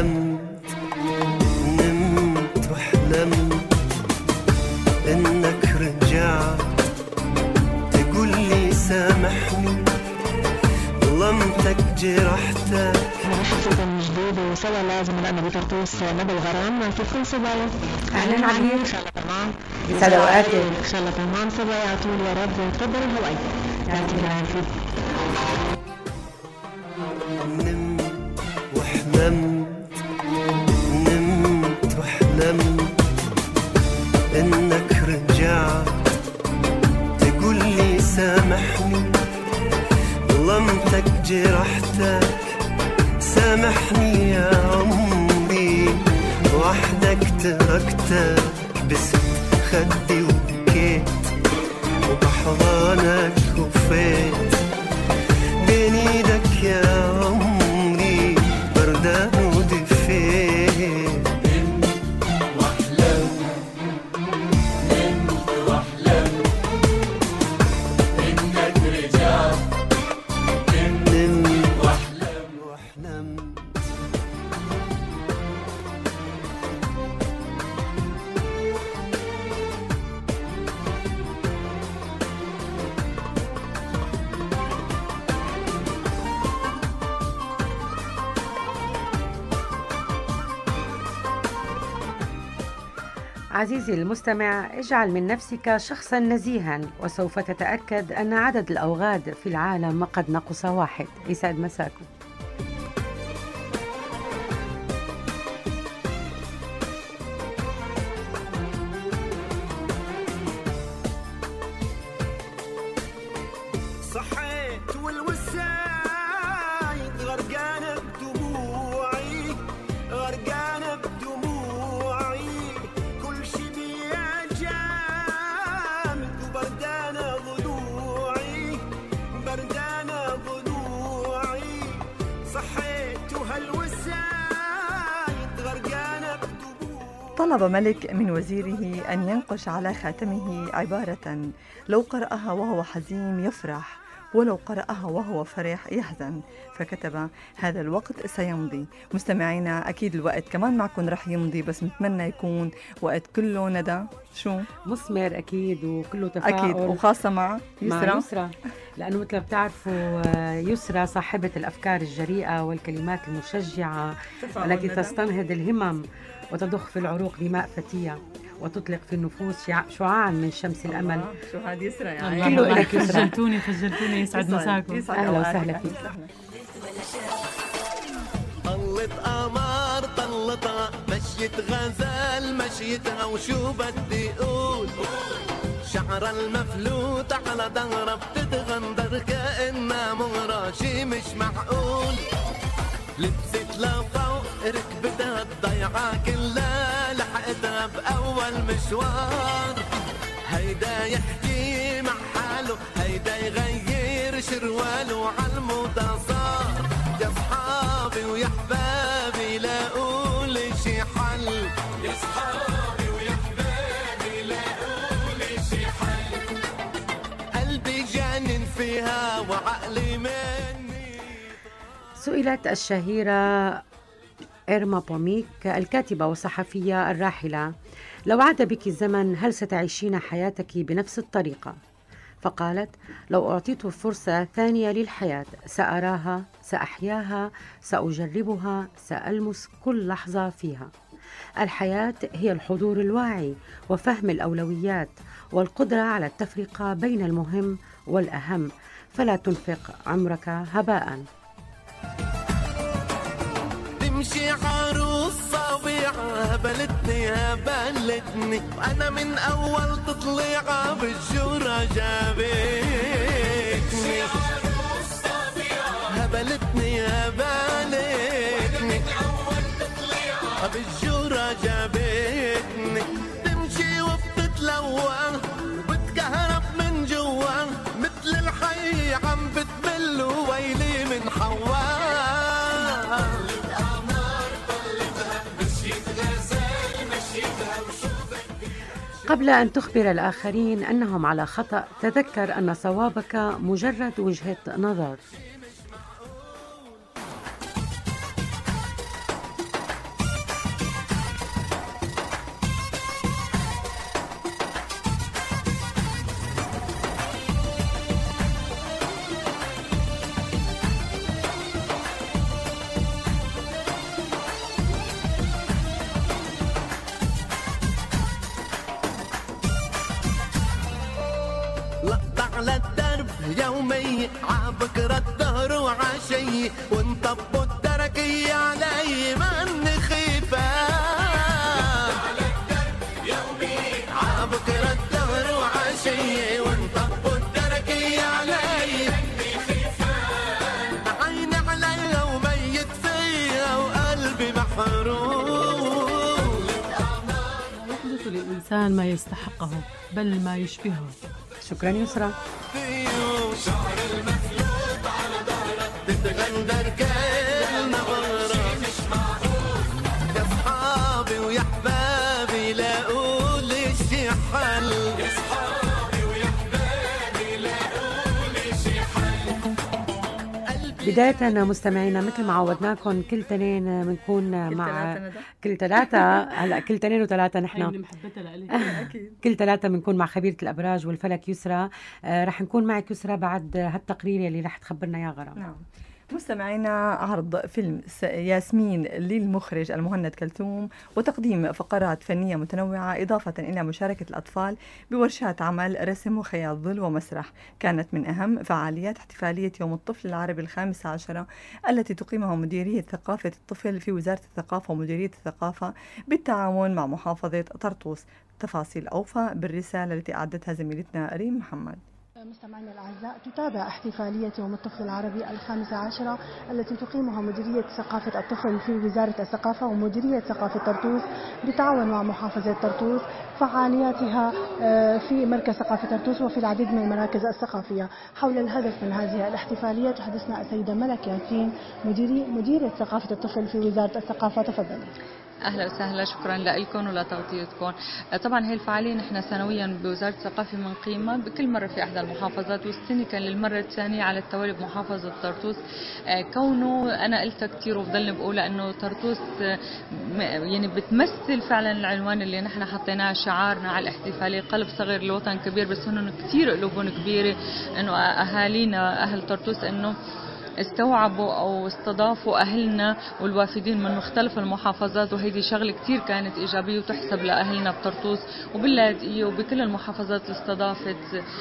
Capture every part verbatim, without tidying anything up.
وحلمت نمت وحلمت انك رجعت تقولي سامحني ظلمتك جرحتك. مرحبا من جديد وسوا لازم نأمل بطرطوس ندى الغرام. كيفكم صبايا؟ اهلا عبير. ان شاء الله تمام. يسعد اوقاتك. ان شاء الله تمام صبايا على طول يا رب. تفضلوا هواي. يعطيك العافيه. نمت وحلمت نمت وحلمت انك رجعت تقولي سامحني ظلمتك جرحتك. سامحني يا عمري وحدك تركتك بست خدي وبكيت وبحضانك وفيت بين ايدك يا عمري بردان ودفيت. نمت واحلم نمت واحلم انك رجعت. نمت واحلم واحلمت عزيزي المستمع، اجعل من نفسك شخصا نزيها وسوف تتأكد أن عدد الأوغاد في العالم قد نقص واحد. يسعد مساكم. صحيت والوسايد غرقانة بدموعي غرقانة بدموعي كل شي بيا جامد وبردانة ضلوعي بردانة ضلوعي. صحيت وهالوسايد غرقانة بدموعي. طلب ملك من وزيره أن ينقش على خاتمه عبارة لو قرأها وهو حزين يفرح ولو قرأها وهو فرح يحزن، فكتب هذا الوقت سيمضي. مستمعينا أكيد الوقت كمان معكم رح يمضي، بس نتمنى يكون وقت كله ندى شو مثمر أكيد وكله تفاؤل أكيد، وخاصة مع يسرى. مع يسرى لأنه مثل ما بتعرفوا يسرى صاحبة الأفكار الجريئة والكلمات المشجعة التي تستنهض الهمم وتضخ في العروق دماء فتية وتطلق في النفوس شعاعا من شمس الأمل. شو هذه يسرى كله يعني. إلك يسرى. خجلتوني خجلتوني. يسعد مساكم. أهلا وسهلا فيك. طلت قمر طلتها مشيت غزال مشيتها وشو بدي اقول شعر المفلوت على ظهرها بتتغندر كأنها مغرى شي مش معقول. لبست لفوق ركبتها الضيعة كلها لحقتها بأول مشوار. هيدا يحكي مع حاله هيدا يغير شرواله عالموضة صار. يا صحابي ويا حبابي لاقوا لي شي حل. يا صحابي ويا حبابي لاقوا لي شي حل. قلبي جانن فيها وعقلي مني. سئلت الشهيرة إرما بوميك الكاتبة والصحفية الراحلة لو عاد بك الزمن هل ستعيشين حياتك بنفس الطريقة؟ فقالت لو أعطيت فرصة ثانية للحياة سأراها سأحياها سأجربها سألمس كل لحظة فيها. الحياة هي الحضور الواعي وفهم الأولويات والقدرة على التفرقة بين المهم والأهم، فلا تنفق عمرك هباء. تمشي عروس صبيعة هبلتني هبلتني وأنا من أول تطليعة بالجورة جابتني. هبلتني هبلتني بالجورة جابتني. تمشي وبتتلوى وبتكهرب من جوا مثل الحي عم بتبل ويلي من حوا. قبل أن تخبر الآخرين أنهم على خطأ تذكر أن صوابك مجرد وجهة نظر. يومية عبكرة الدهر وعشية ونطبوا التركية علي مني خيفان عبكرة الدهر وعشية ونطبوا التركية علي مني خيفان عيني عليها وميت فيها وقلبي محروم. يحدث للإنسان ما يستحقه بل ما يشبهه. شكرا يسرى. شعر المخلوط على ظهرك تتغندر كل نظرة مش معقول يا صحابي ويا حبابي لاقوا لي شي حل يا صحابي ويا حبابي لاقوا لي شي حل. بداية مستمعينا مثل ما عودناكم كل تنين بنكون مع كل ثلاثة هلا كل تنين وثلاثة نحن محبتها لإلك أكيد. كل ثلاثة بنكون مع خبيرة الأبراج والفلك يسرى. آه رح نكون معك يسرى بعد هالتقرير اللي رح تخبرنا يا غرام. نعم. مستمعينا عرض فيلم ياسمين للمخرج المهند كلثوم وتقديم فقرات فنية متنوعة إضافة إلى مشاركة الأطفال بورشات عمل رسم وخيال ظل ومسرح. كانت من أهم فعاليات احتفالية يوم الطفل العربي الخامس عشر التي تقيمها مديرية ثقافة الطفل في وزارة الثقافة ومديرية الثقافة بالتعاون مع محافظة طرطوس. تفاصيل أوفى بالرسالة التي أعدتها زميلتنا ريم محمد. مستمعينا الأعزاء، تتابع احتفالية يوم الطفل العربي الخامس عشر التي تقيمها مديرية ثقافة الطفل في وزارة الثقافة ومديرية ثقافة طرطوس بالتعاون مع محافظة طرطوس فعالياتها في مركز ثقافة طرطوس وفي العديد من المراكز الثقافية. حول الهدف من هذه الاحتفالية تحدثنا السيدة ملك ياسين مديري مديرة ثقافة الطفل في وزارة الثقافة. تفضلي. اهلا وسهلا، شكرا لكم ولتغطيتكم. طبعا هي الفعاليه نحن سنويا بوزاره الثقافه بنقيمها بكل مره في احدى المحافظات، والسنه كان للمره الثانيه على التوالي بمحافظه طرطوس. كونه انا قلتها كثير وبضلني بقولها انه طرطوس يعني بتمثل فعلا العنوان اللي نحن حطيناه شعارنا على الاحتفاليه، قلب صغير لوطن كبير، بس هن كثير قلوبهم كبيره انه اهالينا اهل طرطوس انه استوعبوا او استضافوا اهلنا والوافدين من مختلف المحافظات، وهيدي شغله كثير كانت ايجابيه وتحسب لاهلنا بطرطوس وباللاذقيه وبكل المحافظات اللي استضافت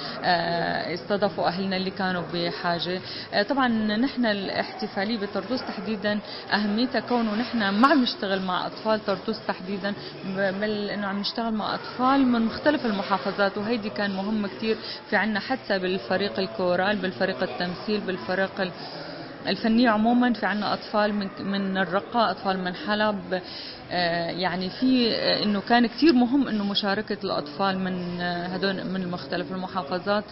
استضافوا اهلنا اللي كانوا بحاجه. طبعا نحن الاحتفاليه بطرطوس تحديدا اهميتها كونه نحن ما عم نشتغل مع اطفال طرطوس تحديدا، بل انه عم نشتغل مع اطفال من مختلف المحافظات، وهيدي كان مهم كثير. في عنا حتى بالفريق الكورال، بالفريق التمثيل، بالفريق الفنية عموما، في عنا أطفال من من الرقة، أطفال من حلب. يعني في إنه كان كتير مهم إنه مشاركة الأطفال من هدول من مختلف المحافظات.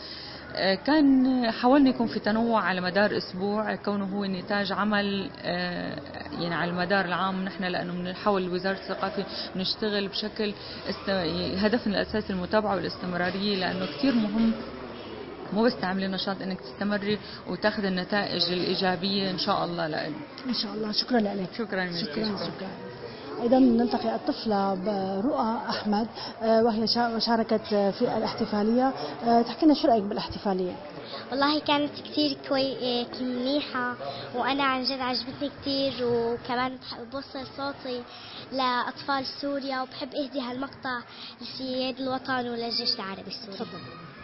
كان حاولنا يكون في تنوع على مدار أسبوع، كونه هو نتاج عمل يعني على المدار العام. نحن لأنه بنحاول وزارة الثقافة بنشتغل بشكل است... هدفنا الأساسي المتابعة والاستمرارية، لأنه كتير مهم مو بس تعملي نشاط انك تستمري وتاخذ النتائج الايجابيه ان شاء الله لك. ان شاء الله. شكرا لك. شكرا شكرا شكرا, شكرا. ايضا نلتقي الطفله برؤى احمد وهي شاركت في الاحتفاليه. تحكي لنا شو رايك بالاحتفاليه؟ والله كانت كثير كوي منيحه، وانا عن جد عجبتني كثير، وكمان بوصل صوتي لاطفال سوريا، وبحب اهدي هالمقطع لسياد الوطن وللجيش العربي السوري. تفضل.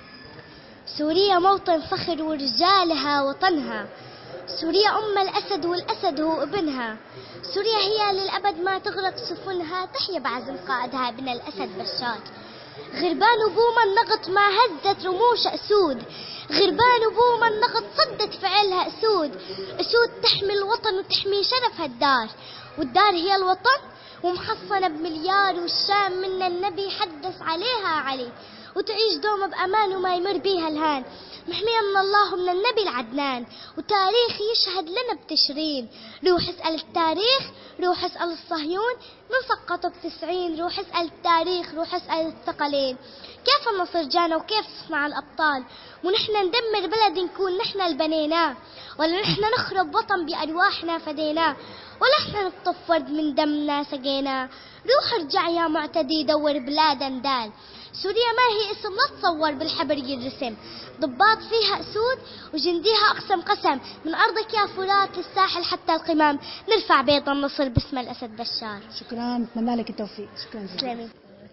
سوريا موطن فخر ورجالها وطنها، سوريا أم الأسد والأسد هو ابنها، سوريا هي للأبد ما تغرق سفنها، تحيا بعزم قائدها ابن الأسد بشار. غربان بوما النغط ما هزت رموش أسود، غربان بوما النغط صدت فعلها أسود، أسود تحمي الوطن وتحمي شرف هالدار، والدار هي الوطن ومحصنة بمليار، والشام من النبي حدث عليها علي، وتعيش دوما بأمان وما يمر بيها الهان، محمية من الله ومن النبي العدنان، وتاريخ يشهد لنا بتشرين. روح اسأل التاريخ، روح اسأل الصهيون، من سقطوا بتسعين، روح اسأل التاريخ، روح اسأل الثقلين. كيف النصر جانا وكيف صنع الأبطال، ونحن ندمر بلد نكون نحن البنيناه، ولا نحن نخرب وطن بأرواحنا فديناه، ولا نحن نقطف ورد من دمنا سقيناه. روح ارجع يا معتدي دور بلاد اندال، سوريا ما هي اسم لا تصور بالحبر يرسم، ضباط فيها أسود وجنديها أقسم قسم، من أرضك يا فرات للساحل حتى القمام، نرفع بيض النصر باسم الأسد بشار. شكرا، نتمنى لك التوفيق. شكرا جزيلا.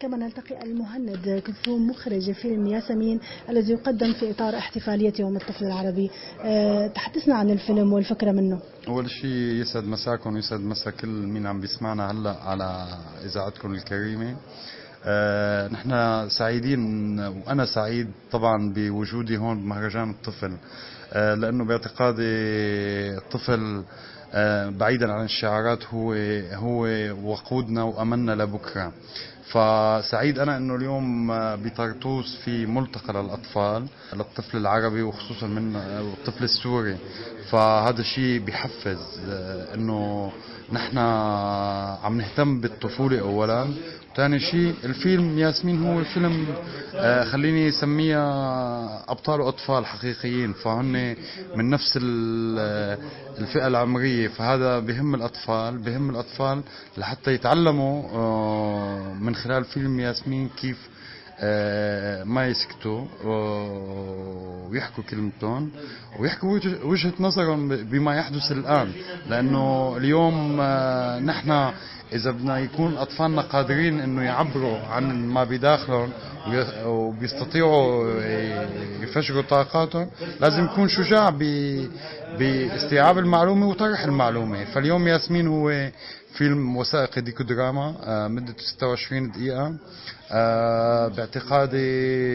كما نلتقي المهند كلثوم مخرج فيلم ياسمين الذي يقدم في إطار احتفالية يوم الطفل العربي. أه تحدثنا عن الفيلم والفكرة منه. أول شيء يسعد مساكم ويسعد مسا كل مين عم بيسمعنا هلا على إذاعتكم الكريمة. أه نحن سعيدين وأنا سعيد طبعا بوجودي هون بمهرجان الطفل، أه لأنه باعتقادي الطفل أه بعيدا عن الشعارات هو هو وقودنا وأملنا لبكرة. فسعيد أنا أنه اليوم بطرطوس في ملتقى للأطفال للطفل العربي وخصوصا من الطفل السوري، فهذا الشيء بيحفز أنه نحن عم نهتم بالطفولة أولا. ثاني شيء الفيلم ياسمين هو فيلم خليني اسميها أبطال أطفال حقيقيين، فهن من نفس الفئة العمرية، فهذا بهم الأطفال بهم الأطفال لحتى يتعلموا من خلال فيلم ياسمين كيف ما يسكتوا ويحكوا كلمتهم ويحكوا وجهة نظرهم بما يحدث الآن. لأنه اليوم نحن إذا بدنا يكون أطفالنا قادرين إنه يعبروا عن ما بداخلهم وبيستطيعوا يفجروا طاقاتهم، لازم يكون شجاع باستيعاب المعلومة وطرح المعلومة. فاليوم ياسمين هو فيلم وثائقي ديكو دراما مدته ستة وعشرين دقيقة. أه باعتقادي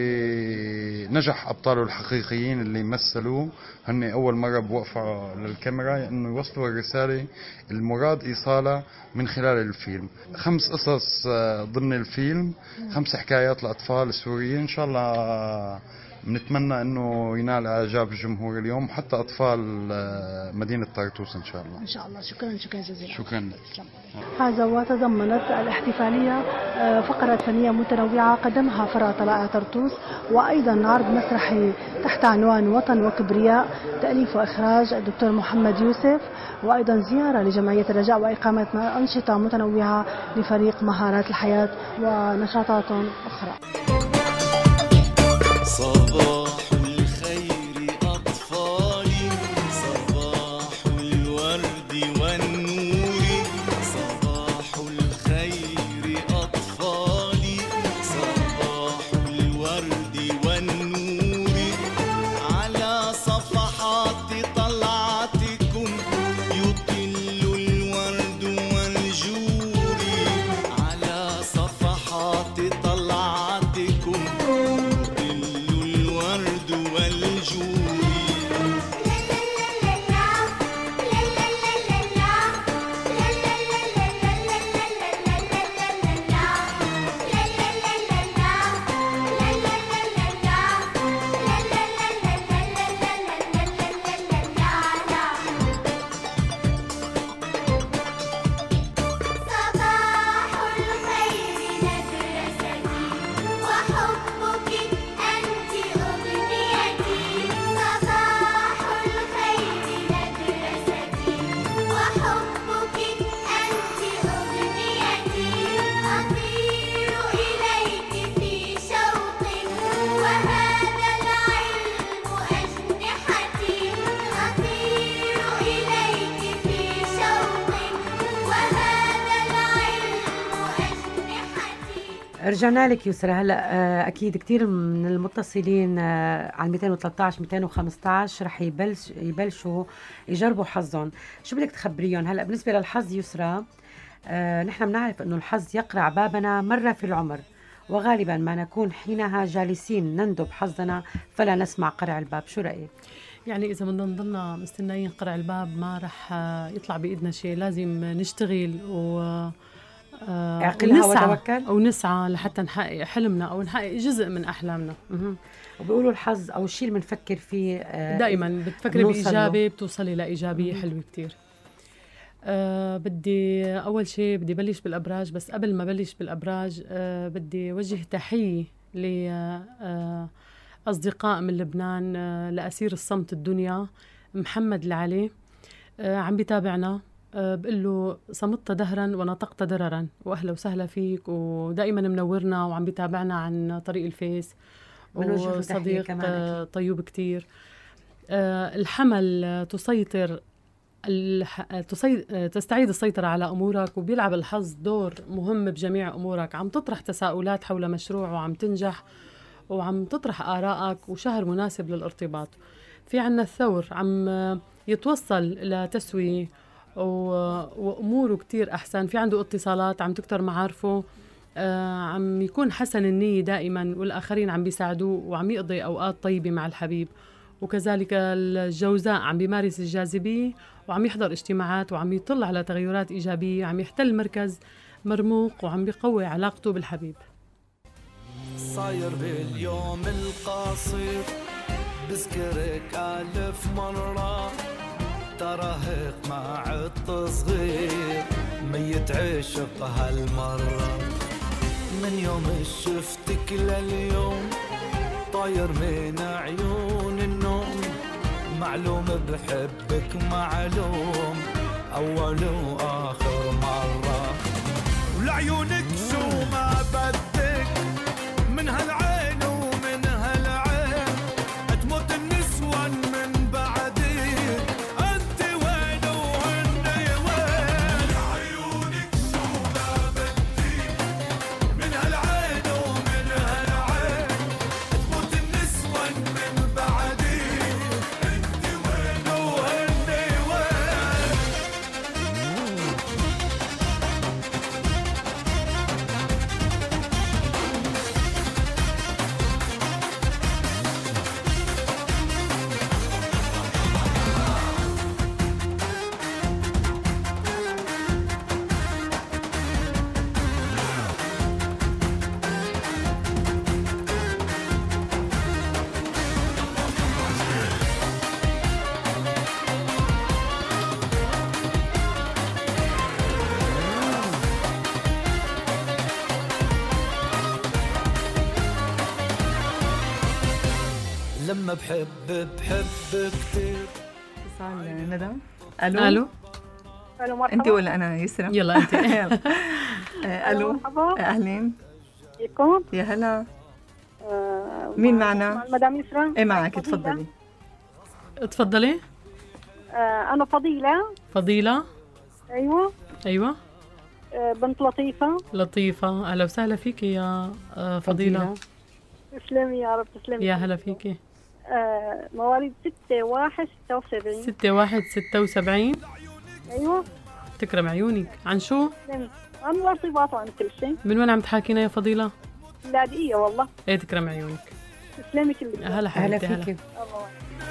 نجح أبطاله الحقيقيين اللي مثلوه هن أول مرة بوقفوا للكاميرا إنه يوصلوا الرسالة المراد إيصالها من خلال الفيلم. خمس قصص ضمن الفيلم، خمس حكايات لأطفال سوريين. إن شاء الله بنتمنى انه ينال اعجاب الجمهور اليوم حتى اطفال مدينه طرطوس ان شاء الله. ان شاء الله. شكرا شكرا جزيلا. شكرا. هذا وتضمنت الاحتفاليه فقرات فنيه متنوعه قدمها فرع طلائع طرطوس، وايضا عرض مسرحي تحت عنوان وطن وكبرياء تاليف واخراج الدكتور محمد يوسف، وايضا زياره لجمعيه الرجاء واقامه انشطه متنوعه لفريق مهارات الحياه ونشاطات اخرى. صباح الخير أطفالي، صباح الورد والنور، صباح الخير أطفالي، صباح الورد والنور، على صفحات طلعتكم يطل الورد والجور، على صفحات طلعتكم رجعنا لك يسرى. هلا اكيد كثير من المتصلين على مئتين وثلاثة عشر مئتين وخمسة عشر رح يبلش يبلشوا يجربوا حظهم. شو بدك تخبريهم هلا بالنسبه للحظ يسرى؟ آه نحن بنعرف انه الحظ يقرع بابنا مره في العمر، وغالبا ما نكون حينها جالسين نندب حظنا فلا نسمع قرع الباب. شو رايك؟ يعني إذا بدنا نضلنا مستنيين قرع الباب ما رح يطلع بإيدنا شيء، لازم نشتغل و اعقلها وتوكل ونسعى لحتى نحقق حلمنا أو نحقق جزء من أحلامنا. وبيقولوا الحظ أو الشيء اللي بنفكر فيه دائما بتفكري بإيجابي بتوصلي لإيجابية حلوة كتير. أه بدي أول شيء بدي بلش بالأبراج، بس قبل ما بلش بالأبراج أه بدي وجه تحية لأصدقاء من لبنان، أه لأسير الصمت الدنيا محمد العلي، أه عم بيتابعنا، أه بقول له صمت دهرا ونطقت دررا، وأهلا وسهلا فيك، ودائما منورنا وعم بيتابعنا عن طريق الفيس، وصديق طيوب كتير. أه الحمل تسيطر الح... تصي... تستعيد السيطرة على أمورك، وبيلعب الحظ دور مهم بجميع أمورك. عم تطرح تساؤلات حول مشروع وعم تنجح، وعم تطرح آرائك، وشهر مناسب للارتباط. في عنا الثور عم يتوصل لتسوية و... وأموره كتير أحسن. في عنده اتصالات، عم تكتر معارفه، آه عم يكون حسن النية دائما، والآخرين عم بيساعدوه، وعم يقضي أوقات طيبة مع الحبيب. وكذلك الجوزاء عم بيمارس الجاذبية، وعم يحضر اجتماعات، وعم يطل على تغيرات إيجابية، عم يحتل مركز مرموق، وعم بيقوي علاقته بالحبيب. صاير باليوم القصير بذكرك ألف مرة، تراهق مع التصغير ميت عشق هالمرة. من يوم شفتك لليوم طاير من عيون النوم، معلوم بحبك معلوم أول وآخر مرة. ولعيونك شو ما بدك من هالعين ومن هالعين، أتموت النسوان من بعدك، أنت وين وهني وين. لعيونك شو ما بدك من هالعين ومن هالعين، أتموت النسوان من بعدك، أنت وين وهني وين. لما بحب بحب كتير. اتصال ندى. الو الو الو مرحبا. انت ولا انا يسرا؟ يلا انت. آه، الو مرحبا. اهلين كيفكم؟ يا هلا. آه مين مع- معنا؟ مع المدام يسرا. ايه معك، فضيلة. تفضلي. تفضلي. آه انا فضيلة. فضيلة. ايوه. أيوة. آه بنت لطيفة. لطيفة، أهلا وسهلا فيكي يا آه، فضيلة. تسلمي يا رب تسلمي. يا هلا فيكي. آه مواليد ستة واحد ستة وسبعين. ستة واحد ستة وسبعين. ايوه. تكرم عيونك. عن شو؟ تسلمي. عن الارتباط وعن كل شيء. من وين عم تحاكينا يا فضيلة؟ لاذقية والله. ايه تكرم عيونك. تسلمي كلك. يا هلا حبيبتي. أهلا فيكي. الله.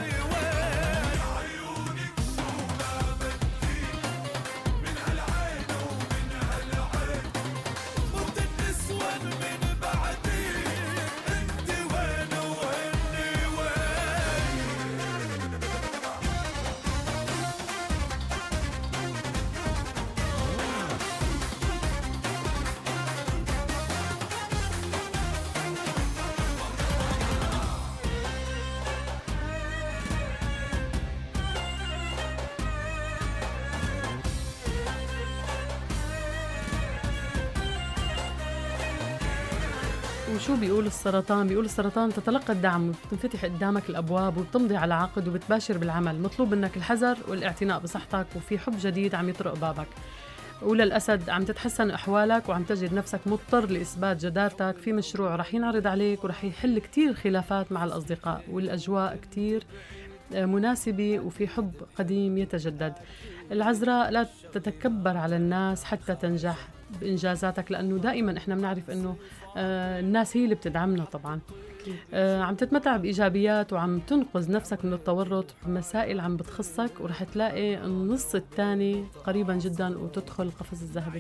وشو بيقول السرطان؟ بيقول السرطان تتلقى الدعم وبتنفتح قدامك الأبواب وبتمضي على عقد وبتباشر بالعمل. مطلوب منك الحذر والاعتناء بصحتك، وفي حب جديد عم يطرق بابك. وللأسد عم تتحسن أحوالك وعم تجد نفسك مضطر لإثبات جدارتك في مشروع رح ينعرض عليك ورح يحل كتير خلافات مع الأصدقاء، والأجواء كتير مناسبة وفي حب قديم يتجدد. العذراء لا تتكبر على الناس حتى تنجح بإنجازاتك، لأنه دائما إحنا بنعرف أنه آه الناس هي اللي بتدعمنا طبعا. آه عم تتمتع بإيجابيات وعم تنقذ نفسك من التورط بمسائل عم بتخصك، ورح تلاقي النص الثاني قريبا جدا وتدخل القفز الذهبي.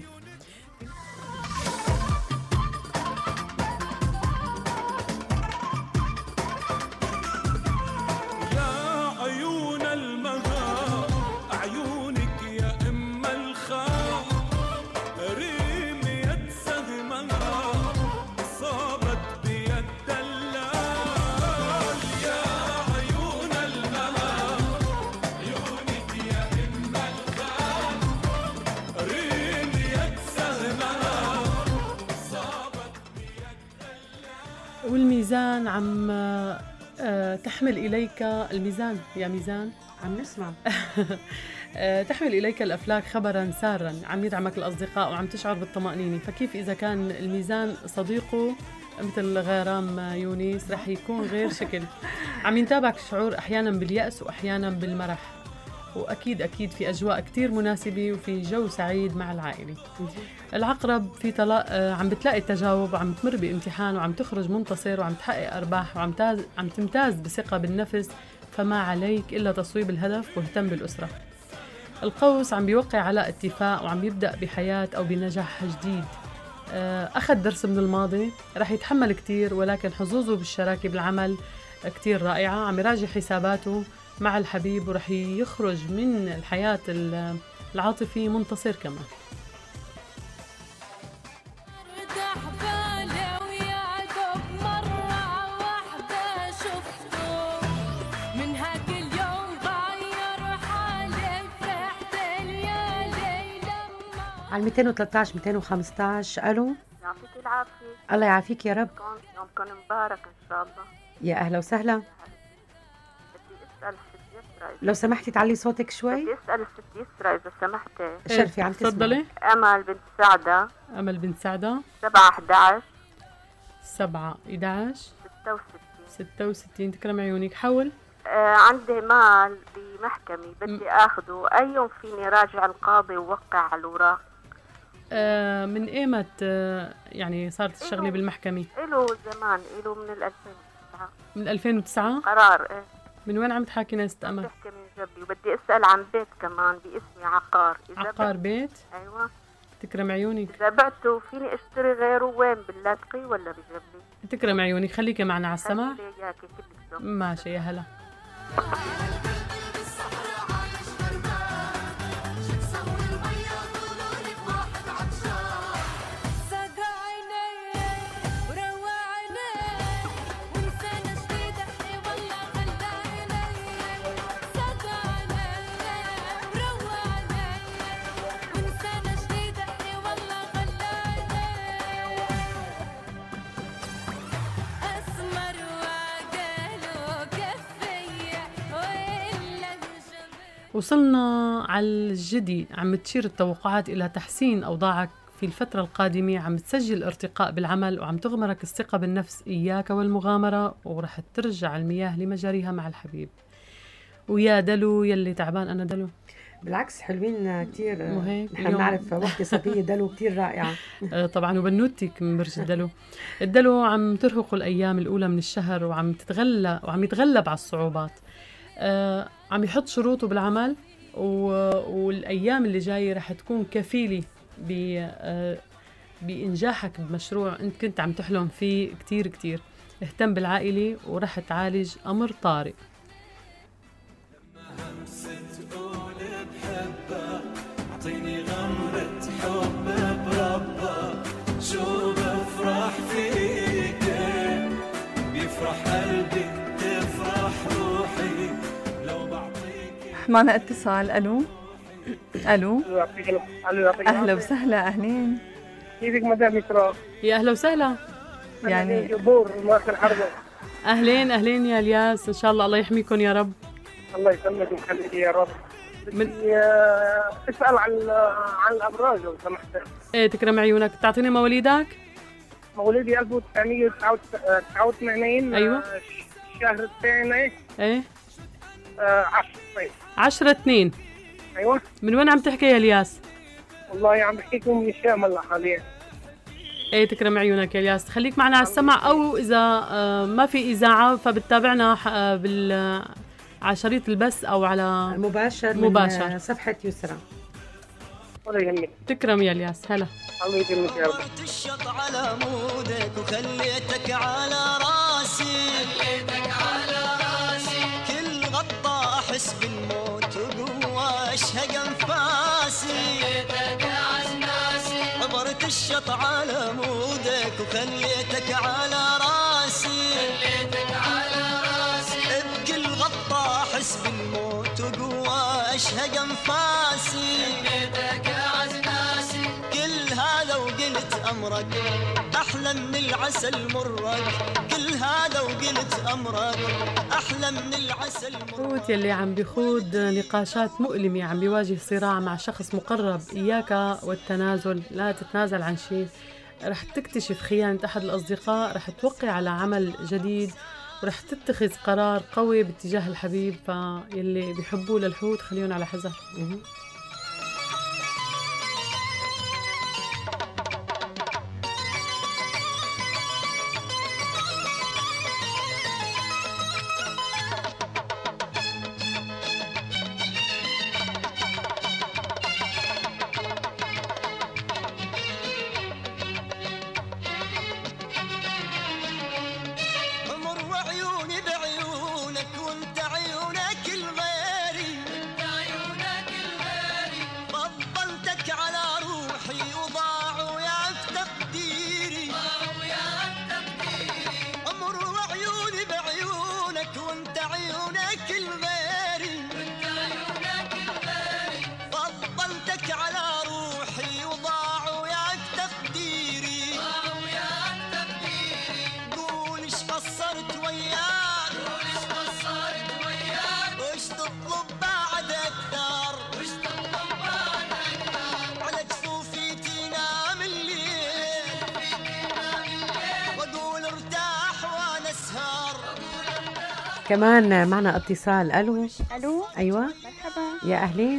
والميزان عم تحمل إليك الميزان. يا ميزان عم نسمع. آه، تحمل إليك الأفلاك خبرا سارا، عم يدعمك الأصدقاء وعم تشعر بالطمأنينة، فكيف إذا كان الميزان صديقه مثل غرام يونس رح يكون غير شكل. عم ينتابك شعور أحيانا باليأس وأحيانا بالمرح، وأكيد أكيد في أجواء كتير مناسبة وفي جو سعيد مع العائلة. العقرب في طلاق، عم بتلاقي التجاوب وعم تمر بامتحان وعم تخرج منتصر وعم تحقق أرباح وعم تاز عم تمتاز بثقة بالنفس، فما عليك إلا تصويب الهدف واهتم بالأسرة. القوس عم بيوقع على اتفاق وعم يبدأ بحياة أو بنجاح جديد، أخذ درس من الماضي، رح يتحمل كتير ولكن حظوظه بالشراكة بالعمل كتير رائعة. عم يراجع حساباته مع الحبيب ورح يخرج من الحياة العاطفي منتصر كمان. على مئتين وثلاثة عشر مئتين وخمسة عشر. الو، يعطيك العافية. الله يعافيك يا رب. يومكم مبارك ان شاء الله. يا اهلا وسهلا. بدي اسال الست يسرا لو سمحتي تعلي صوتك شوي. بدي اسال الست يسرا اذا سمحتي. شرفي، عم تفضلي. امل بنت سعده. امل بنت سعده. سبعة أحد عشر سبعة أحد عشر ستة وستين ستة وستين. تكرم عيونك. حول. آه عندي مال بمحكمة بدي اخذه، اي يوم فيني راجع القاضي ووقع على الوراق؟ آه من ايمت آه يعني صارت الشغله بالمحكمه؟ له زمان، له من ألفين وتسعة. من ألفين وتسعة قرار. ايه. من وين عم تحكي ناس امل؟ بحكي من جنبي، وبدي اسال عن بيت كمان باسمي عقار. إذا عقار بيت؟ ايوه. تكرم عيونك. اذا بعته فيني اشتري غيره وين، باللاذقي ولا بجنبي؟ تكرم عيونك، خليكي معنا على السمع. خليكي كلك ماشي يا هلا. وصلنا على الجدي. عم تشير التوقعات إلى تحسين أوضاعك في الفترة القادمة، عم تسجل ارتقاء بالعمل وعم تغمرك الثقة بالنفس إياك والمغامرة، ورح ترجع المياه لمجاريها مع الحبيب. ويا دلو يلي تعبان. أنا دلو بالعكس حلوين كتير، نحن نعرف وقت صبية دلو كتير رائعة. طبعا وبنوتك من برج الدلو. الدلو عم ترهق الأيام الأولى من الشهر وعم تتغلى وعم يتغلب على الصعوبات. آه عم يحط شروطه بالعمل، والأيام اللي جاية رح تكون كفيلة آه بإنجاحك بمشروع أنت كنت عم تحلم فيه كتير كتير. اهتم بالعائلة ورح تعالج أمر طارئ. اعطيني غمرة حب بربا، شو بفرح فيك بيفرح قلبي تفرح روحي لو بعطيك. معنا اتصال. الو الو اهلا وسهلا. اهلين، كيفك مدام يسرا؟ يا اهلا وسهلا. يعني جبور ماخر حربه. اهلين اهلين يا الياس، ان شاء الله الله يحميكم يا رب. الله يسلمك ويخليك يا رب. من... بدي اسال عن عن الابراج لو سمحت. ايه تكرم عيونك، تعطيني مواليدك؟ مواليدي ألف وتسعمية وتسعة وثمانين. ايوه. الشهر الثاني. ايه عشرة اثنين. عشرة اثنين. ايوه. من وين عم تحكي يا الياس؟ والله عم بحكيكم من الشام هلا حاليا. ايه تكرم عيونك يا الياس، خليك معنا على السمع، او اذا ما في اذاعه فبتتابعنا بال على شريط البث او على مباشر مباشر من صفحه يسرا. الله يهنيك. تكرم يا الياس. هلا. الله يكرمك يا رب. الشط على مودك وخليتك على راسي، خليتك على راسي، كل غطا احس بالموت وقوة اشهق انفاسي، خليتك على ناسي، عبرت الشط على مودك وخليتك على راسي، خليتك على راسي، بكل غطا احس بالموت وقوة اشهق انفاسي، خليتك على ناسي، كل هذا وقلت امرك احلى أحلى من العسل مرك، كل هذا وقلت أمرك أحلى من العسل مرك. فوت يلي عم بيخوض نقاشات مؤلمة، عم بيواجه صراع مع شخص مقرب، إياك والتنازل، لا تتنازل عن شيء. رح تكتشف خيانة أحد الأصدقاء، رح توقع على عمل جديد، ورح تتخذ قرار قوي باتجاه الحبيب. فيلي بيحبوه للحوت خليهم على حذر. كمان معنا اتصال. الو الو ايوه مرحبا يا اهلين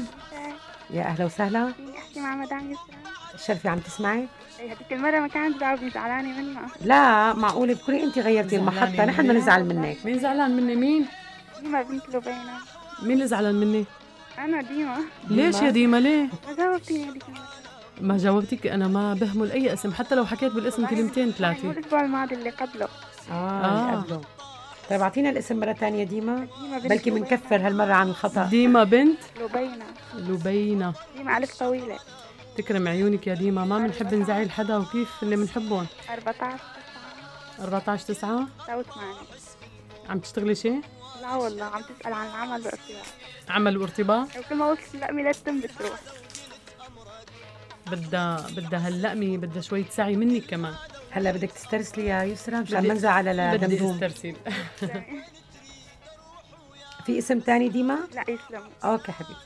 يا اهلا وسهلا. احكي مع مدام يسرا. شرفي عم تسمعي؟ هذيك المره ما كانت جاوبني، زعلانه منها. لا معقوله تكوني انت غيرتي المحطه، نحن بدنا نزعل منك. مين زعلان مني؟ مين؟ ديما بنت لبينة. مين اللي زعلان مني؟ انا ديما. ليش يا ديما ليه؟ ما جاوبتيني هذيك المره. ما جاوبتك، انا ما بهمل اي اسم حتى لو حكيت بالاسم كلمتين ثلاثه. الاسبوع الماضي اللي قبله. اه, آه. اللي قبله. طيب اعطينا الاسم مرة ثانية. ديما بلكي بنكفر هالمرة عن الخطأ. ديما بنت لبينة. لبينة. ديما ألف طويلة. تكرم عيونك يا ديما، ما بنحب نزعل حدا، وكيف اللي بنحبهم؟ أربعتاشر أربعتاشر تسعة تسعة وثمانين. عم تشتغلي شيء؟ لا والله عم تسأل عن العمل والارتباط. عمل وارتباط؟ وكل ما وصلت اللقمة لتتم بتروح. بدها بدها هاللقمة بدها شوية سعي منك كمان. هلا بدك تسترسلي يا يسرا مشان ما نزعل لدمدوم. بدي استرسل. في اسم تاني ديما؟ لا يسلم. اوكي حبيبتي.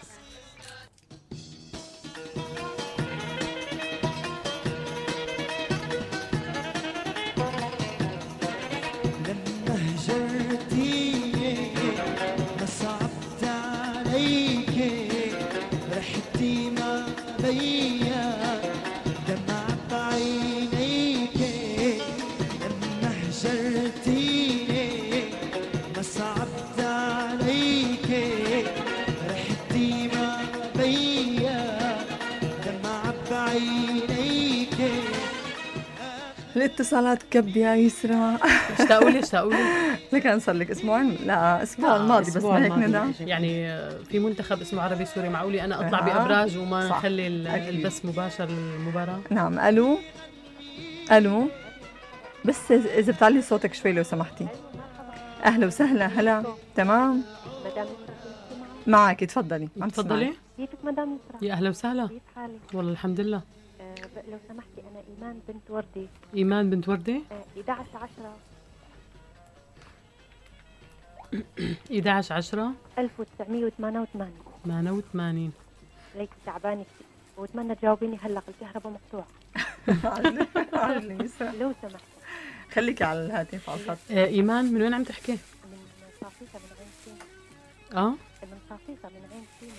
لما هجرتيني ما صعبت عليكي، رحتي ما بيا دمع بعينيكي. لما هجرتيني ما صعبت عليكي، رحتي ما بيا دمع بعينيكي. الاتصالات كب يا يسرا. ايش تقولي ايش تقولي؟ لكن صار لك اسبوعين، لا اسبوع الماضي بس هيك ندى. يعني في منتخب اسمه عربي سوري، معقولي انا اطلع آه. بابراج وما صح. نخلي البث مباشر للمباراه؟ نعم. الو الو بس اذا بتعلي صوتك شوي لو سمحتي. اهلا وسهلا. هلا تمام معك، تفضلي. عم تفضلي. كيفك مدام يسرا؟ يا اهلا وسهلا. كيف حالك؟ والله الحمد لله. أه لو سمحتي انا ايمان بنت وردي. ايمان بنت وردي؟ أه إحدى عشر عشرة إحدى عشر عشرة ألف وتسعمية وثمانية وثمانين. ثمانية وثمانين. ليك تعبانه كثير واتمنى تجاوبيني هلا، الكهرباء مقطوعه. لو سمحتي خليكي على الهاتف على الخط. آه ايمان من وين عم تحكي؟ من صافيسا من عين سينا. اه من صافيسا من عين سينا.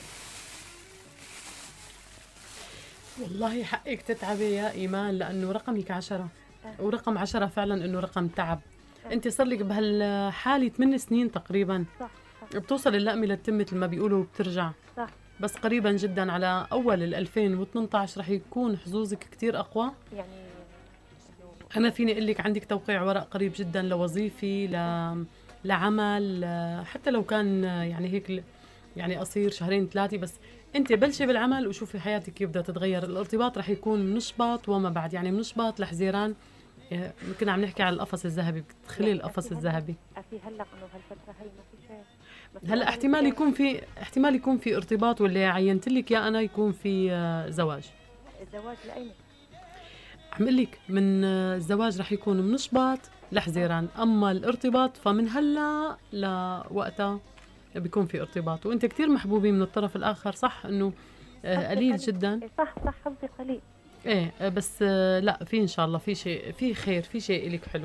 والله حقك تتعبي يا ايمان، لانه رقمك عشرة أه. ورقم عشرة فعلا انه رقم تعب. أه. انت صار لك بهالحاله ثمان سنين تقريبا. صح, صح. بتوصل اللقمه للتم مثل ما بيقولوا وبترجع. صح. بس قريبا جدا على اول ال ألفين وثمانية عشر رح يكون حظوظك كثير اقوى. يعني انا فيني اقول لك عندك توقيع ورق قريب جدا لوظيفي ل... لعمل، حتى لو كان يعني هيك يعني قصير شهرين ثلاثه، بس انت بلشي بالعمل وشوفي حياتك كيف بدها تتغير. الارتباط رح يكون من شباط وما بعد، يعني من شباط لحزيران. كنا عم نحكي على القفص الذهبي، بتدخلي يعني القفص الذهبي. في هلا انه بهالفتره هي ما في شيء. هلا احتمال يكون في احتمال يكون في ارتباط، واللي عينت لك يا انا يكون في زواج. الزواج لاي عم قل لك من الزواج رح يكون من شباط لحزيران، اما الارتباط فمن هلا لوقتها بيكون في ارتباط. وانت كتير محبوبين من الطرف الاخر، صح انه آه قليل جدا؟ صح صح حظي قليل. ايه آه بس آه لا، في ان شاء الله في شيء، في خير، في شيء لك حلو.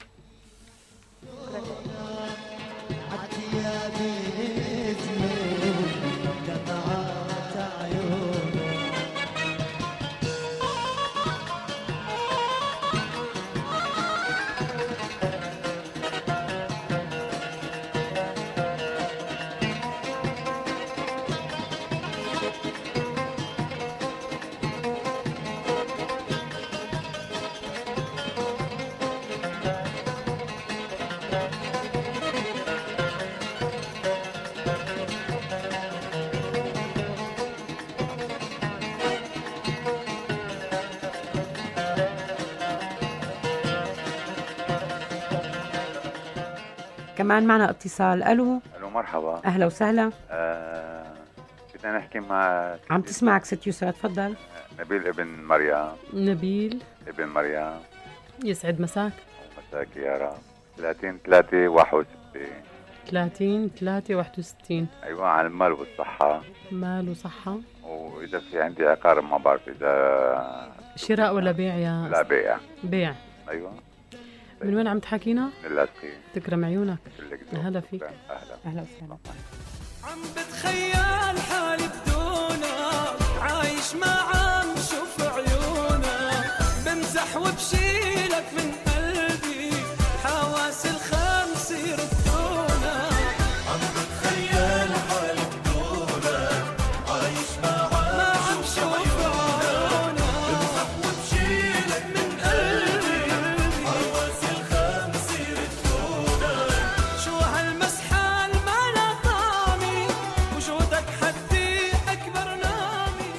كمان معنا اتصال. الو الو مرحبا. اهلا وسهلا. آه بدنا نحكي مع عم تسمعك ست يسرى، تفضل. نبيل ابن مريم. نبيل ابن مريم. يسعد مساك. مساك يا رب. ثلاثين ثلاثة واحد وستين. ثلاثين ثلاثة واحد وستين. ايوه، عن المال والصحة. مال وصحة. واذا في عندي عقار ما بعرف اذا شراء ولا بيع يا لا بيع. بيع. ايوه. من وين عم تحكينا؟ من اللاذقين. تكرم عيونك. هلا فيك. اهلا اهلا وسهلا. عم بتخيل حالي بدونك، عايش ما عم شوف عيونك، بمزح وبشيلك من قلبي، حواس الخمس يردونك. عم بتخيل حالي بدونك، عايش ما عم شوف عيونك، بمزح وبشيلك من قلبي، حواس الخمس يردونك. شو هالمسحة الملا طعمي، وجودك حدي أكبر نامي.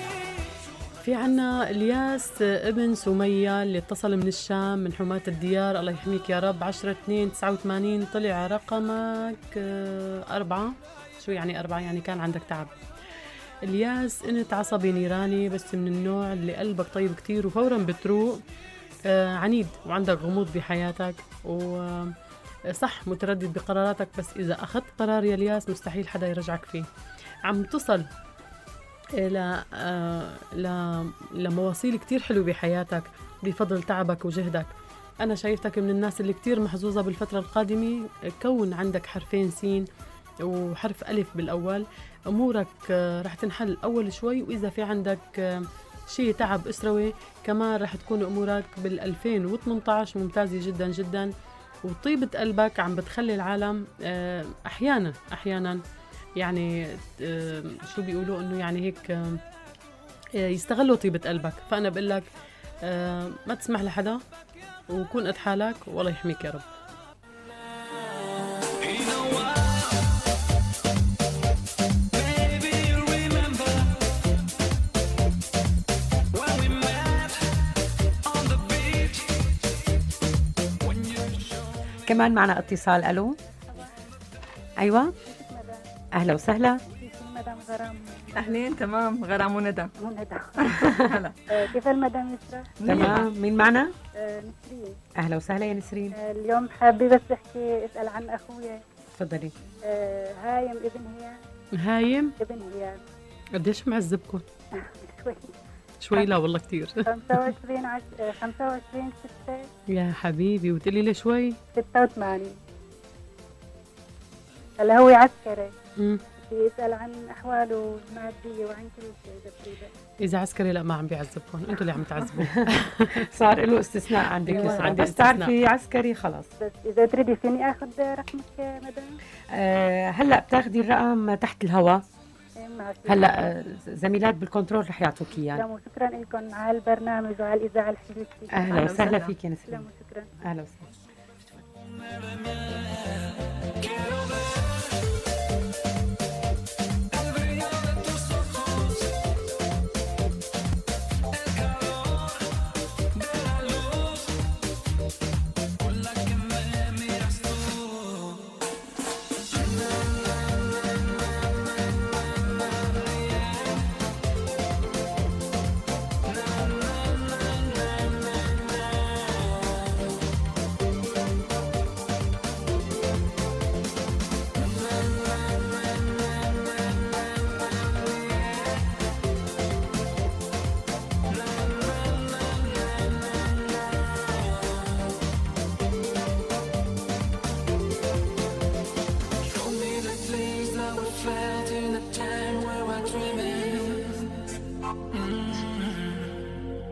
في عنا الياس ابن سمية اللي اتصل من الشام من حماة الديار، الله يحميك يا رب. عشرة اثنين تسعة وثمانين طلع رقمك آه، أربعة. شو يعني أربعة؟ يعني كان عندك تعب. الياس انت عصبي نيراني، بس من النوع اللي قلبك طيب كتير وفورا بتروق. آه عنيد وعندك غموض بحياتك، وصح متردد بقراراتك، بس إذا أخذت قرار يا الياس مستحيل حدا يرجعك فيه. عم تصل ل ل لمواصيل كتير حلو بحياتك بفضل تعبك وجهدك. أنا شايفتك من الناس اللي كتير محظوظة بالفترة القادمة، كون عندك حرفين سين وحرف ألف بالأول، أمورك رح تنحل أول شوي. وإذا في عندك شيء تعب أسروي كمان رح تكون أمورك بالألفين وثمانية عشر ممتازة جدا جدا. وطيبة قلبك عم بتخلي العالم أحيانا أحيانا يعني شو بيقولوا إنه يعني هيك يستغلوا طيبة قلبك. فأنا بقول لك ما تسمح لحدا وكون قد حالك، والله يحميك يا رب. كمان معنا اتصال. الو ايوه اهلا وسهلا. مدام غرام. اهلين. تمام غرام وندى. وندى. هلا. كيف المدام يسرا؟ تمام. مين معنا؟ نسرين. اهلا وسهلا يا نسرين. اليوم حابه بس احكي اسال عن اخويا. تفضلي. هايم ابن هيام. هايم ابن هيام. قديش معذبكم؟ شوي شوي. لا والله كتير. خمسة وعشرين عش... خمسة وعشرين ستة. يا حبيبي وتقولي لي شوي. ستة وثمانين. هلا هو عسكري. امم يسأل عن أحواله المادية وعن كل شيء تقريبا. إذا عسكري لا ما عم بيعذبكم، أنتوا اللي عم تعذبوا. صار له استثناء عندك يسرا. عندي بس تعرفي عسكري خلص. بس إذا تريدي فيني آخذ رقمك يا مدام؟ أه هلا بتاخدي الرقم تحت الهواء. هلا آه زميلات بالكنترول رح يعطوك اياه. لا شكرا لكم على البرنامج وعلى الإذاعة الحلوة. أهلا وسهلا فيك يا نسرين. شكرا. أهلا وسهلا.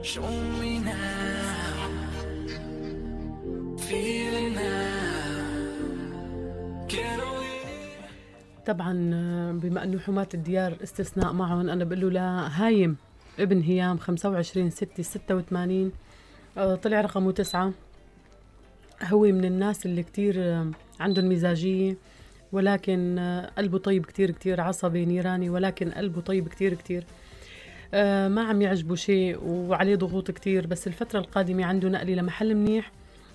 Show me now, feel it now. Get away. طبعا بما انه حماة الديار استثناء معهم، انا بقول له لهايم ابن هيام خمسة وعشرين ستة ستة وثمانين طلع رقمه تسعة. هو من الناس اللي كتير عندهم مزاجية، ولكن قلبه طيب كتير كتير، عصبي نيراني ولكن قلبه طيب كتير كتير. ما عم يعجبه شيء وعليه ضغوط كتير، بس الفترة القادمة عنده نقلي لمحل منيح،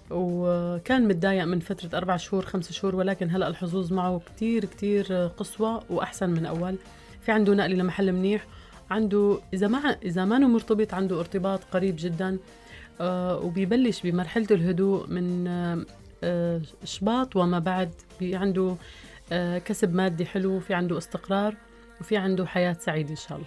وكان متضايق من فترة أربع شهور خمس شهور، ولكن هلأ الحظوظ معه كتير كتير قصوى وأحسن من أول. في عنده نقلي لمحل منيح، عنده إذا ما إذا ما مرتبط عنده ارتباط قريب جدا، آه وبيبلش بمرحلة الهدوء من آه شباط وما بعد. عنده آه كسب مادي حلو، في عنده استقرار، وفي عنده حياة سعيدة إن شاء الله.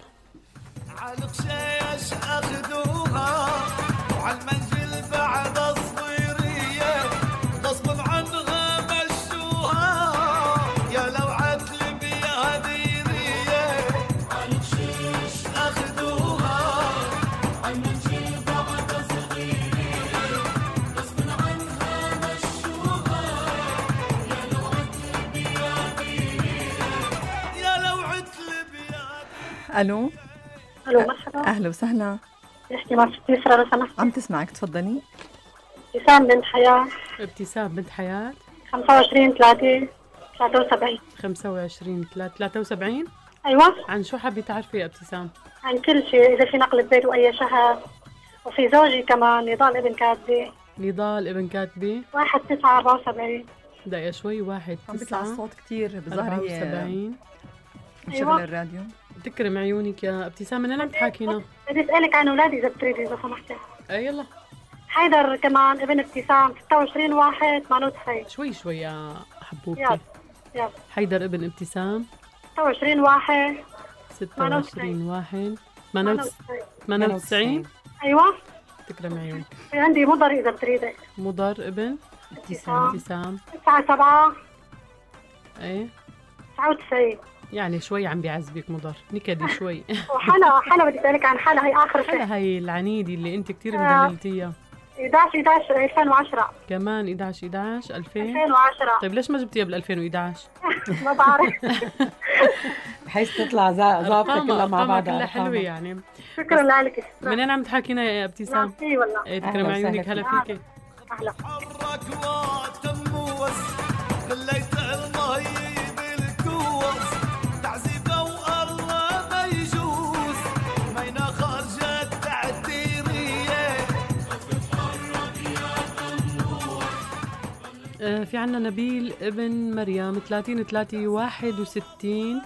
على شيش أخذوها وعلى المنزل بعد الصغيرية غصب عنها مشوها، يا لو عتل بيا ديرية. على شيش أخذوها وعلى المنزل بعد الصغيرية غصب عنها مشوها، يا لو عتل بيا ديرية، يا لو عتل بيا. الو الو مرحبا. اهلا وسهلا. احكي مع ست يسرا لو سمحت. عم تسمعك، تفضلي. ابتسام بنت حياة. ابتسام بنت حياة. خمسة وعشرين ثلاثة ثلاثة وسبعين. خمسة وعشرين ثلاثة وسبعين. ايوه. عن شو حابة تعرفي يا ابتسام؟ عن كل شيء، اذا في نقل بيت واي شهر، وفي زوجي كمان نضال ابن كاتبة. نضال ابن كاتبة. واحد تسعة أربعة وسبعين. دقيقة شوي. واحد عم بيطلع الصوت كتير بظهر أربعة وسبعين. شغل أيوة. الراديو. تكرم عيونك يا ابتسام. من أين عم تحاكينا؟ بدي اسألك عن اولادي اذا بتريدي اذا سمحتي. اي يلا. حيدر كمان ابن ابتسام ستة وعشرين واحد ثمانية وتسعين. شوي شوي يا حبوبتي. يلا يلا. حيدر ابن ابتسام ستة وعشرين واحد ستة وعشرين واحد ثمانية وتسعين. ايوه. تكرم عيونك. في عندي مضر اذا بتريدي. مضر ابن ابتسام ابتسام تسعة سبعة ايه تسعة وتسعين. يعني شوي عم بيعذبك مضر، نكدي شوي. وحلا حلا بدي اسالك عن حلا، هي اخر شيء. حلا هي العنيدي اللي انت كثير مدللتيها. إحدى عشر إحدى عشر ألفين وعشرة. كمان إحدى عشر إحدى عشر ألفين ألفين وعشرة. طيب ليش ما جبتيها بال ألفين وإحدى عشر؟ ما بعرف. بحيث تطلع ظابطه كلها مع بعضها كلها حلوه يعني. شكرا لك. من اين عم تحكينا يا ابتسام؟ اي والله. ايه تكرم عيونك. هلا فيكي. اهلا. خليت المي بالكوس تعذيبه والله ما يجوز مينا خرجت تعتيريه تتحرك يا تنور. آه في عنا نبيل ابن مريم ثلاثين ثلاثة واحد وستين.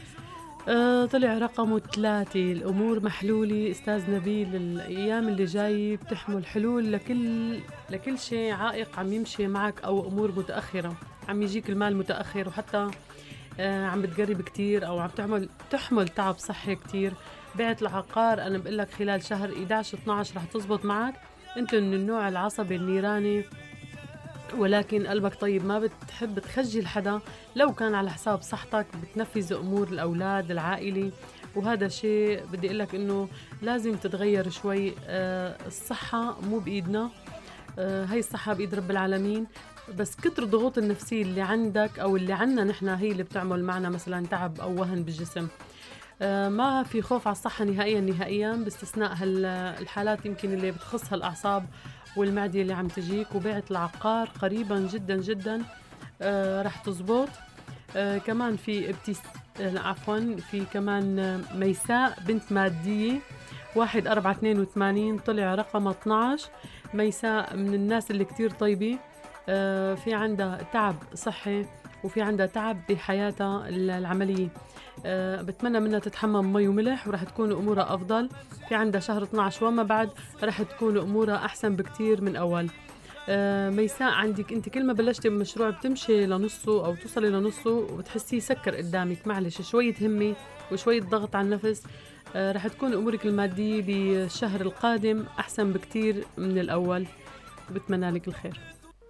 آه طلع رقمه ثلاثة. الأمور محلولة أستاذ نبيل، الأيام اللي جاي بتحمل حلول لكل لكل شيء عائق عم يمشي معك أو أمور متأخرة، عم يجيك المال متأخر، وحتى آه عم بتقرب كتير أو عم تحمل تحمل تعب صحي كتير. بعت العقار أنا بقول لك خلال شهر إحدى عشر اثنا عشر رح تزبط معك. أنت من النوع العصبي النيراني، ولكن قلبك طيب، ما بتحب تخجل حدا. لو كان على حساب صحتك بتنفذ أمور الأولاد العائلة، وهذا شيء بدي أقول لك إنه لازم تتغير شوي. آه الصحة مو بإيدنا، آه هاي الصحة بإيد رب العالمين، بس كتر الضغوط النفسية اللي عندك أو اللي عنا نحن هي اللي بتعمل معنا مثلا تعب أو وهن بالجسم. آه ما في خوف على الصحة نهائيا نهائيا، باستثناء هالحالات يمكن اللي بتخص هالأعصاب والمعدة اللي عم تجيك. وبيعت العقار قريبا جدا جدا آه رح تزبط. آه كمان في ابتس آه عفوا في كمان آه ميساء بنت مادية واحد أربعة اثنين وثمانين طلع رقم اثنا عشر. ميساء من الناس اللي كتير طيبة، آه في عندها تعب صحي وفي عندها تعب بحياتها العملية. أه بتمنى منها تتحمم مي وملح ورح تكون أمورها أفضل. في عندها شهر اثنا عشر وما بعد رح تكون أمورها أحسن بكتير من أول. أه ميساء عندك أنت كل ما بلشتي بمشروع بتمشي لنصه أو توصلي لنصه وبتحسيه سكر قدامك، معلش شوية همة وشوية ضغط على النفس. أه رح تكون أمورك المادية بالشهر القادم أحسن بكتير من الأول. بتمنى لك الخير.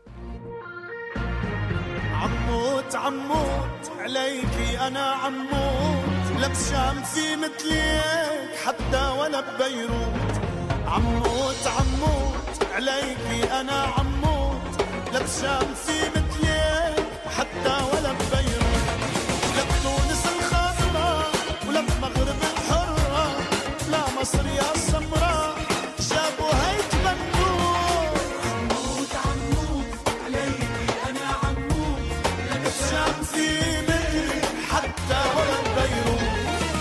عموت عموت عليكي أنا عموت، لا بشام في مثليك حتى ولا ببيروت. عموت عموت عليكي انا عموت، لا بشمسي مثلك حتى ولا ببيروت، لا بتونس الخضراء ولا بمغرب الحرة، لا مصر يا سمراء جابوا هيك بنوت. عموت عموت عليكي انا عموت، لا بشمسي مثلك حتى ولا ببيروت.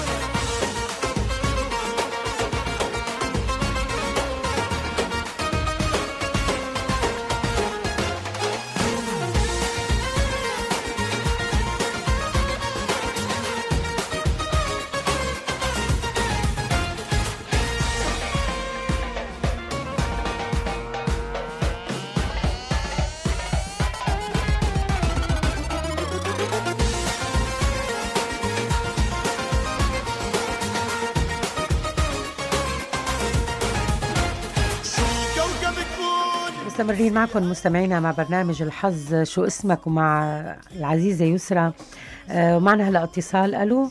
مستمرين معكم مستمعينا مع برنامج الحظ شو اسمك ومع العزيزة يسرى. آه ومعنا هلا اتصال. الو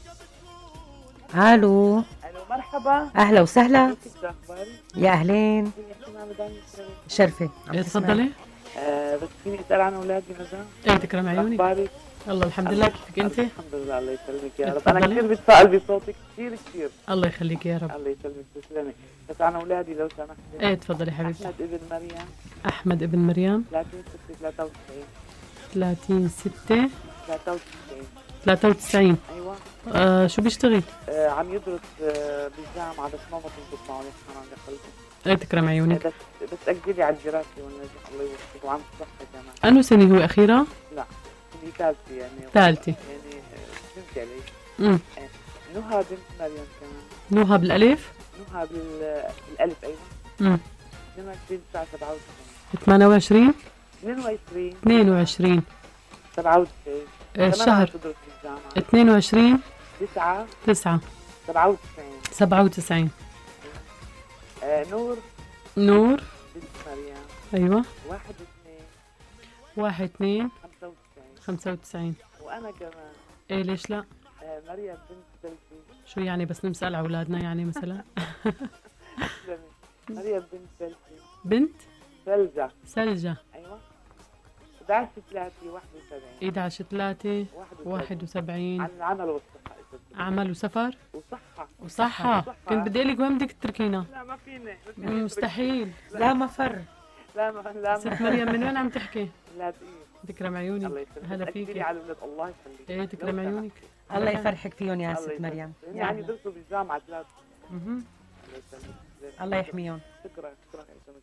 الو الو مرحبا، اهلا وسهلا. كيف اخبارك؟ يا اهلين شرفي. تفضلي. آه بس فيني اسال عن اولادي مدام؟ ايه تكرم عيونك. اخبارك؟ الله الحمد لله، كيفك انت؟ الحمد لله الله يسلمك يا رب. انا كثير بتفائل بصوتك كثير كثير. الله يخليك يا رب. الله يسلمك تسلمي. بس عن اولادي لو سمحت. ايه تفضلي حبيبتي. احمد ابن مريم. احمد ابن مريم. ثلاثين ستة ثلاثة وتسعين. ثلاثين ستة ثلاثة وتسعين. ثلاثة وتسعين. ايوه. آه شو بيشتغل؟ آه عم يدرس آه بالجامعة بس ما بتنضبط معه ليش حرام دخلته. ايه تكرم عيونك. بس بس اجلي على الدراسة والنجاح الله يوفقك وعم الصحة كمان. انو سنة هو أخيرة؟ لا سنة ثالثة يعني. ثالثة. يعني فهمتي علي؟ امم نهى بنت مريم كمان. نهى بالألف؟ نهى بالألف أيوة. امم اثنين وعشرين تسعة سبعة وتسعين. ثمانية وعشرين؟ اثنين وعشرين. اثنين وعشرين. سبعة وتسعين. الشهر. تدرس بالجامعة. اثنين وعشرين. تسعة. تسعة. سبعة وتسعين. سبعة وتسعين. آه نور. نور. بنت مريم. أيوة. واحد اثنين. واحد اثنين. خمسة وتسعين. خمسة وتسعين. وأنا كمان. إيه ليش لا؟ آه مريم بنت بلدي. شو يعني بس نسأل على أولادنا يعني مثلا؟ مريم بنت بلدي. بنت؟ سلجة. سلجة. أيوة. احد عشر ثلاثة واحد وسبعين. احد عشر ثلاثة واحد وسبعين. عن العمل والصحة. عمل وسفر؟ وصحة. وصحة. كنت بدي لك وين بدك تتركينا؟ لا ما فيني. مستحيل. لا مفر. لا ما لا ست مريم من وين عم تحكي؟ لا دقيقة. تكرم عيونك. هلا فيكي. على الولاد الله يخليك. ايه تكرم عيونك. الله يفرحك فيهم يا ست مريم. يعني درسوا بالجامعة ثلاثة. اها. الله يحميهم. شكرا شكرا يا سمك.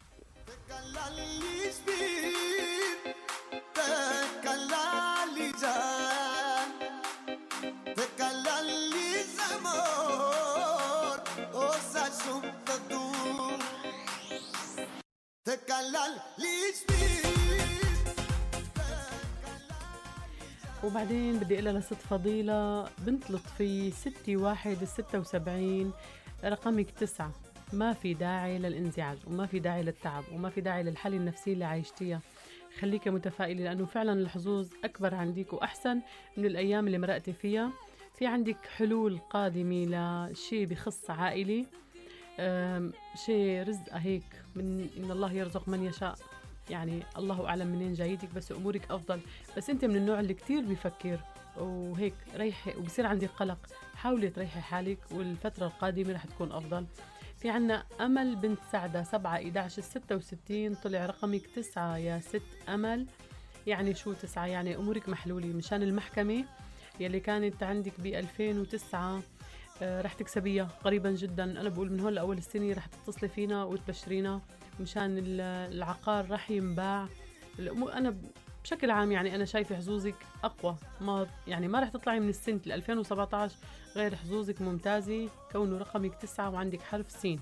وبعدين بدي اقول لست فضيلة بنت لطفي ستة واحد ستة وسبعين رقمك تسعة. ما في داعي للانزعاج وما في داعي للتعب وما في داعي للحالة النفسية اللي عايشتيها. خليك متفائلة لأنه فعلا الحظوظ أكبر عندك وأحسن من الأيام اللي مرقتي فيها. في عندك حلول قادمة لشيء بخص عائلي، شيء رزقة هيك من إن الله يرزق من يشاء. يعني الله أعلم منين جايتك بس أمورك أفضل. بس أنت من النوع اللي كتير بيفكر وهيك ريحي وبصير عندك قلق. حاولي تريحي حالك والفترة القادمة رح تكون أفضل. في عنا أمل بنت سعدة سبعة إحدى عشر ستة وستين طلع رقمك تسعة يا ست أمل. يعني شو تسعة؟ يعني أمورك محلولة مشان المحكمة يلي كانت عندك ب ألفين وتسعة. آه رح تكسبيها قريبا جدا. أنا بقول من هون لأول السنة رح تتصلي فينا وتبشرينا مشان العقار رح ينباع. أنا بشكل عام يعني أنا شايفة حظوظك أقوى. ما يعني ما رح تطلعي من السنة ألفين وسبعة عشر غير حظوظك ممتازة كونه رقمك تسعة وعندك حرف سين.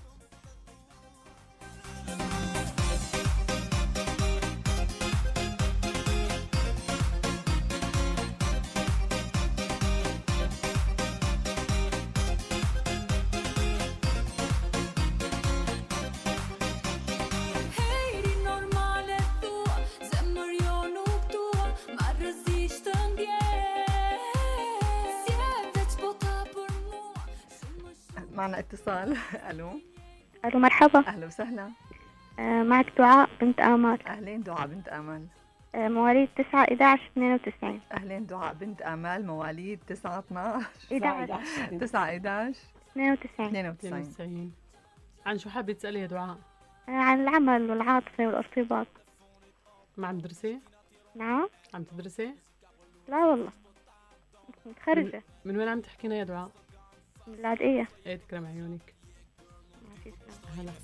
معنا اتصال. الو ألو مرحبا. أهلا وسهلا. آه معك دعاء بنت آمال. أهلين دعاء بنت آمال. آه مواليد تسعة إحدى عشر اثنين وتسعين. أهلين دعاء بنت آمال، مواليد تسعة اثناعش إحدى تسعة إحدى عشر اثنين وتسعين. اثنين وتسعين. عن شو حابة تسألي يا دعاء؟ آه عن العمل والعاطفة والارتباط. ما عم تدرسي؟ نعم. عم تدرسي؟ لا والله متخرجة. من, من وين عم تحكينا يا دعاء؟ من اللاذقية. ايه تكرم عيونك. هلا.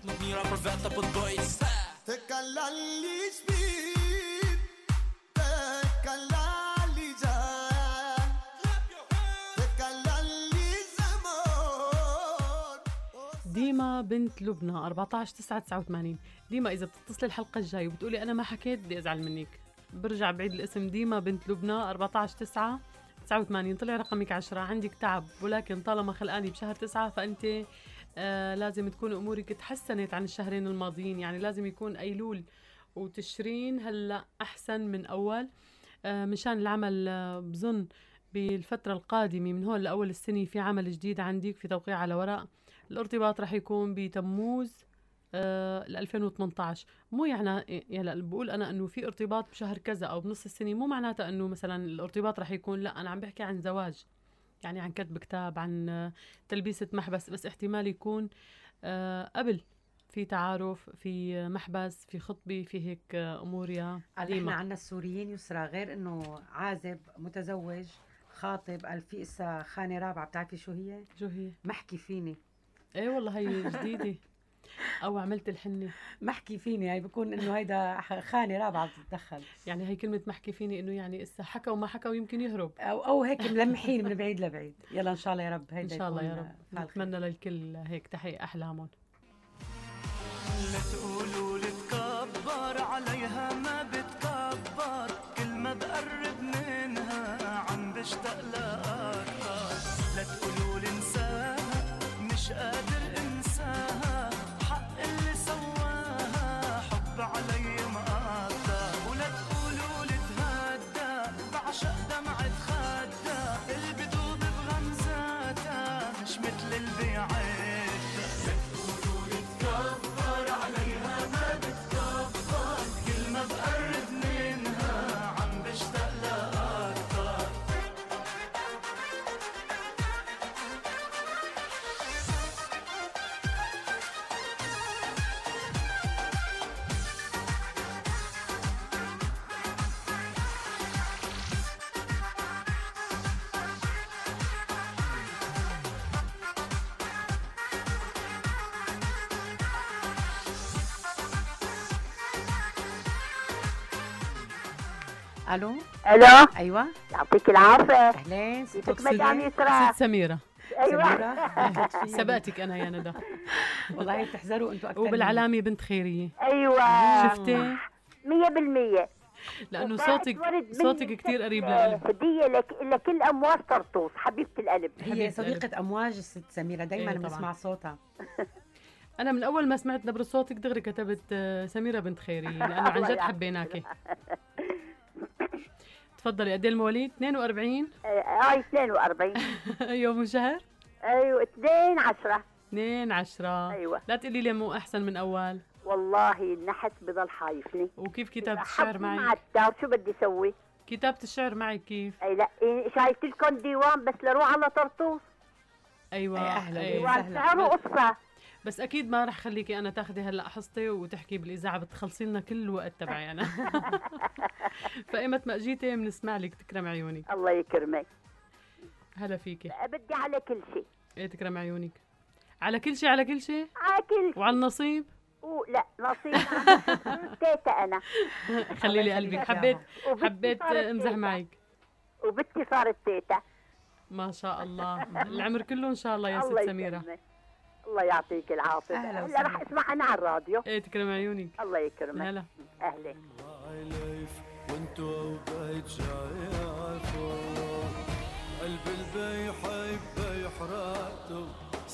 ديما بنت لبنى أربعة عشر تسعة تسعة وثمانين. ديما إذا بتتصلي الحلقة الجاي وبتقولي أنا ما حكيت بدي أزعل منك. برجع بعيد الاسم. ديما بنت لبنى أربعة عشر تسعة تسعة وثمانين. طلع رقمك عشرة. عندك تعب، ولكن طالما خلقاني بشهر تسعة فأنت آه لازم تكون أمورك تحسنت عن الشهرين الماضيين. يعني لازم يكون أيلول وتشرين هلأ أحسن من أول. آه مشان العمل آه بظن بالفترة القادمة من هون لأول السنة في عمل جديد عندك، في توقيع على ورق. الارتباط رح يكون بتموز آه ل ألفين وثمانية عشر. مو يعني يعني بقول انا انه في ارتباط بشهر كذا او بنص السنه، مو معناتها انه مثلا الارتباط رح يكون، لا انا عم بحكي عن زواج، يعني عن كتب كتاب، عن آه تلبيسه محبس. بس احتمال يكون آه قبل في تعارف، في محبس، في خطبه، في هيك آه امور. يا احنا عنا السوريين يسرى غير انه عازب متزوج خاطب، قال في اسا خانه رابعه. بتعرفي شو هي؟ شو هي؟ محكي فيني. ايه والله هي جديده. او عملت الحنه. محكي فيني هي بكون انه هيدا خانه رابعه بتتدخل. يعني هي كلمه محكي فيني انه يعني اسا حكى وما حكى ويمكن يهرب، او او هيك ملمحين من بعيد لبعيد. يلا ان شاء الله يا رب هيدا ان شاء الله يا رب. نتمنى للكل هيك تحقيق احلامهم. لا تقولوا لي تكبر عليها، ما بتكبر، كل ما بقرب منها عم بشتاق لها اكثر. لا تقولوا لي انساها، مش قادر انساها، حق اللي سواها، حب علي ما قدر. ولا تقولوا لي تهدى، بعشق دمعة خدها، اللي بدوب بغمزاتها مش مثل البيعات. لا تقولوا لي تكبر عليها، ما بتكبر، كل ما بقرب منها عم بشتاق لها اكثر. الو الو ايوه يعطيك العافيه. اهلين كيفك مدام يسرى؟ ست سميرة. ايوه سبقتك انا يا ندى. والله بتحذروا انتم اكثر. وبالعلامة بنت خيرية. ايوه شفتي؟ مية بالمية. لانه صوتك صوتك كثير قريب للقلب. هدية لك لكل امواج طرطوس حبيبة القلب. هي صديقة امواج الست سميرة، دايما إيه بنسمع صوتها. انا من اول ما سمعت نبرة صوتك دغري كتبت سميرة بنت خيرية، لانه عن جد حبيناكي. تفضلي. قد ايه المواليد؟ اثنين وأربعين. اي اثنين وأربعين. يوم وشهر؟ ايوه اثنين عشرة. اثنين عشرة. ايوه. لا تقولي لي مو احسن من اول. والله النحس بضل حايفني. وكيف كتابة الشعر معي؟ مع الدار شو بدي اسوي؟ كتابة الشعر معي كيف؟ اي لا إيه شايفت لكم ديوان بس لروح على طرطوس. ايوه أي أهلا أيوة. ديوان سعره قصة. بس اكيد ما رح خليكي انا تاخذي هلا حصتي وتحكي بالاذاعه، بتخلصي لنا كل الوقت تبعي انا. فايمت ما اجيتي بنسمع لك. تكرم عيونك. الله يكرمك. هلا فيكي. بدي على كل شيء. ايه تكرم عيونك. على كل شيء. على كل شيء. على كل شيء. وعلى النصيب. لا نصيب تيتا انا. خلي لي قلبك. حبيت حبيت امزح معك. وبنتي صارت تيتا. ما شاء الله. العمر كله ان شاء الله يا ست سميرة. الله يعطيك العافية. هلا رح اسمع انا على الراديو. ايه تكرم عيونك. الله يكرمك. هلا اهلا. وانتو بيت شايفو قلب البي حب يحرقتو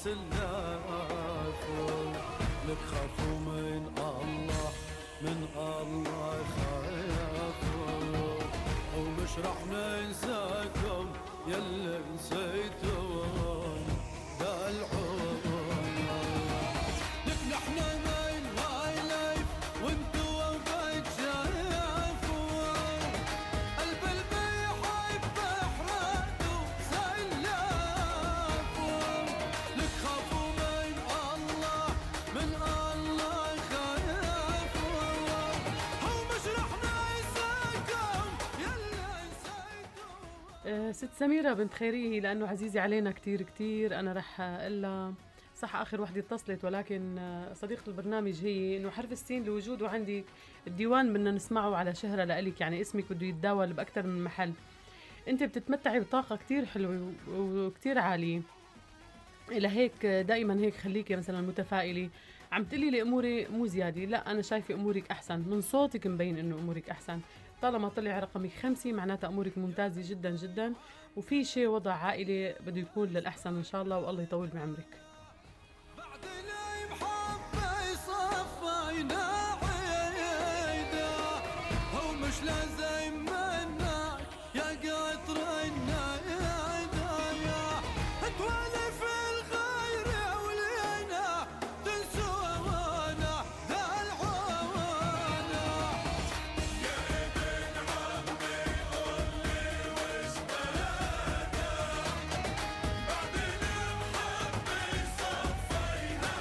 سلافو لك خافوا من الله من الله خافوا ومش رح ننساكم يلي نسيتون ده العون من هاي لايف وانتو وبيت شايفوا قلب البيحب بحرته سيلافوا لك خافوا من الله من الله خافوا هو مش رح ننساكم يلا آه، ست سميرة بنت خيريه لأنه عزيزة علينا كتير كتير، أنا رح أقلها صح آخر وحدة اتصلت، ولكن آه، صديقة البرنامج هي إنه حرف السين لوجوده عندك الديوان بدنا نسمعه على شهرة لإلك، يعني اسمك بده يتداول بأكثر من محل. أنت بتتمتعي بطاقة كتير حلوة وكتير عالية، لهيك دائما هيك خليكي مثلا متفائلة. عم تقولي لي أموري مو زيادة، لا أنا شايفة أمورك أحسن، من صوتك مبين إنه أمورك أحسن. طالما طلع رقمك خمسة معناتها أمورك ممتازة جدا جدا، وفي شيء وضع عائلي بده يكون للأحسن إن شاء الله، والله يطول بعمرك. صفينا عيدا هو مش لازم منك يا قطر النايدا تولي في الخير ولينا تنسونا ذا العوانا يا ابن عمي قول لي وش بلانا بعد المحبة صفينا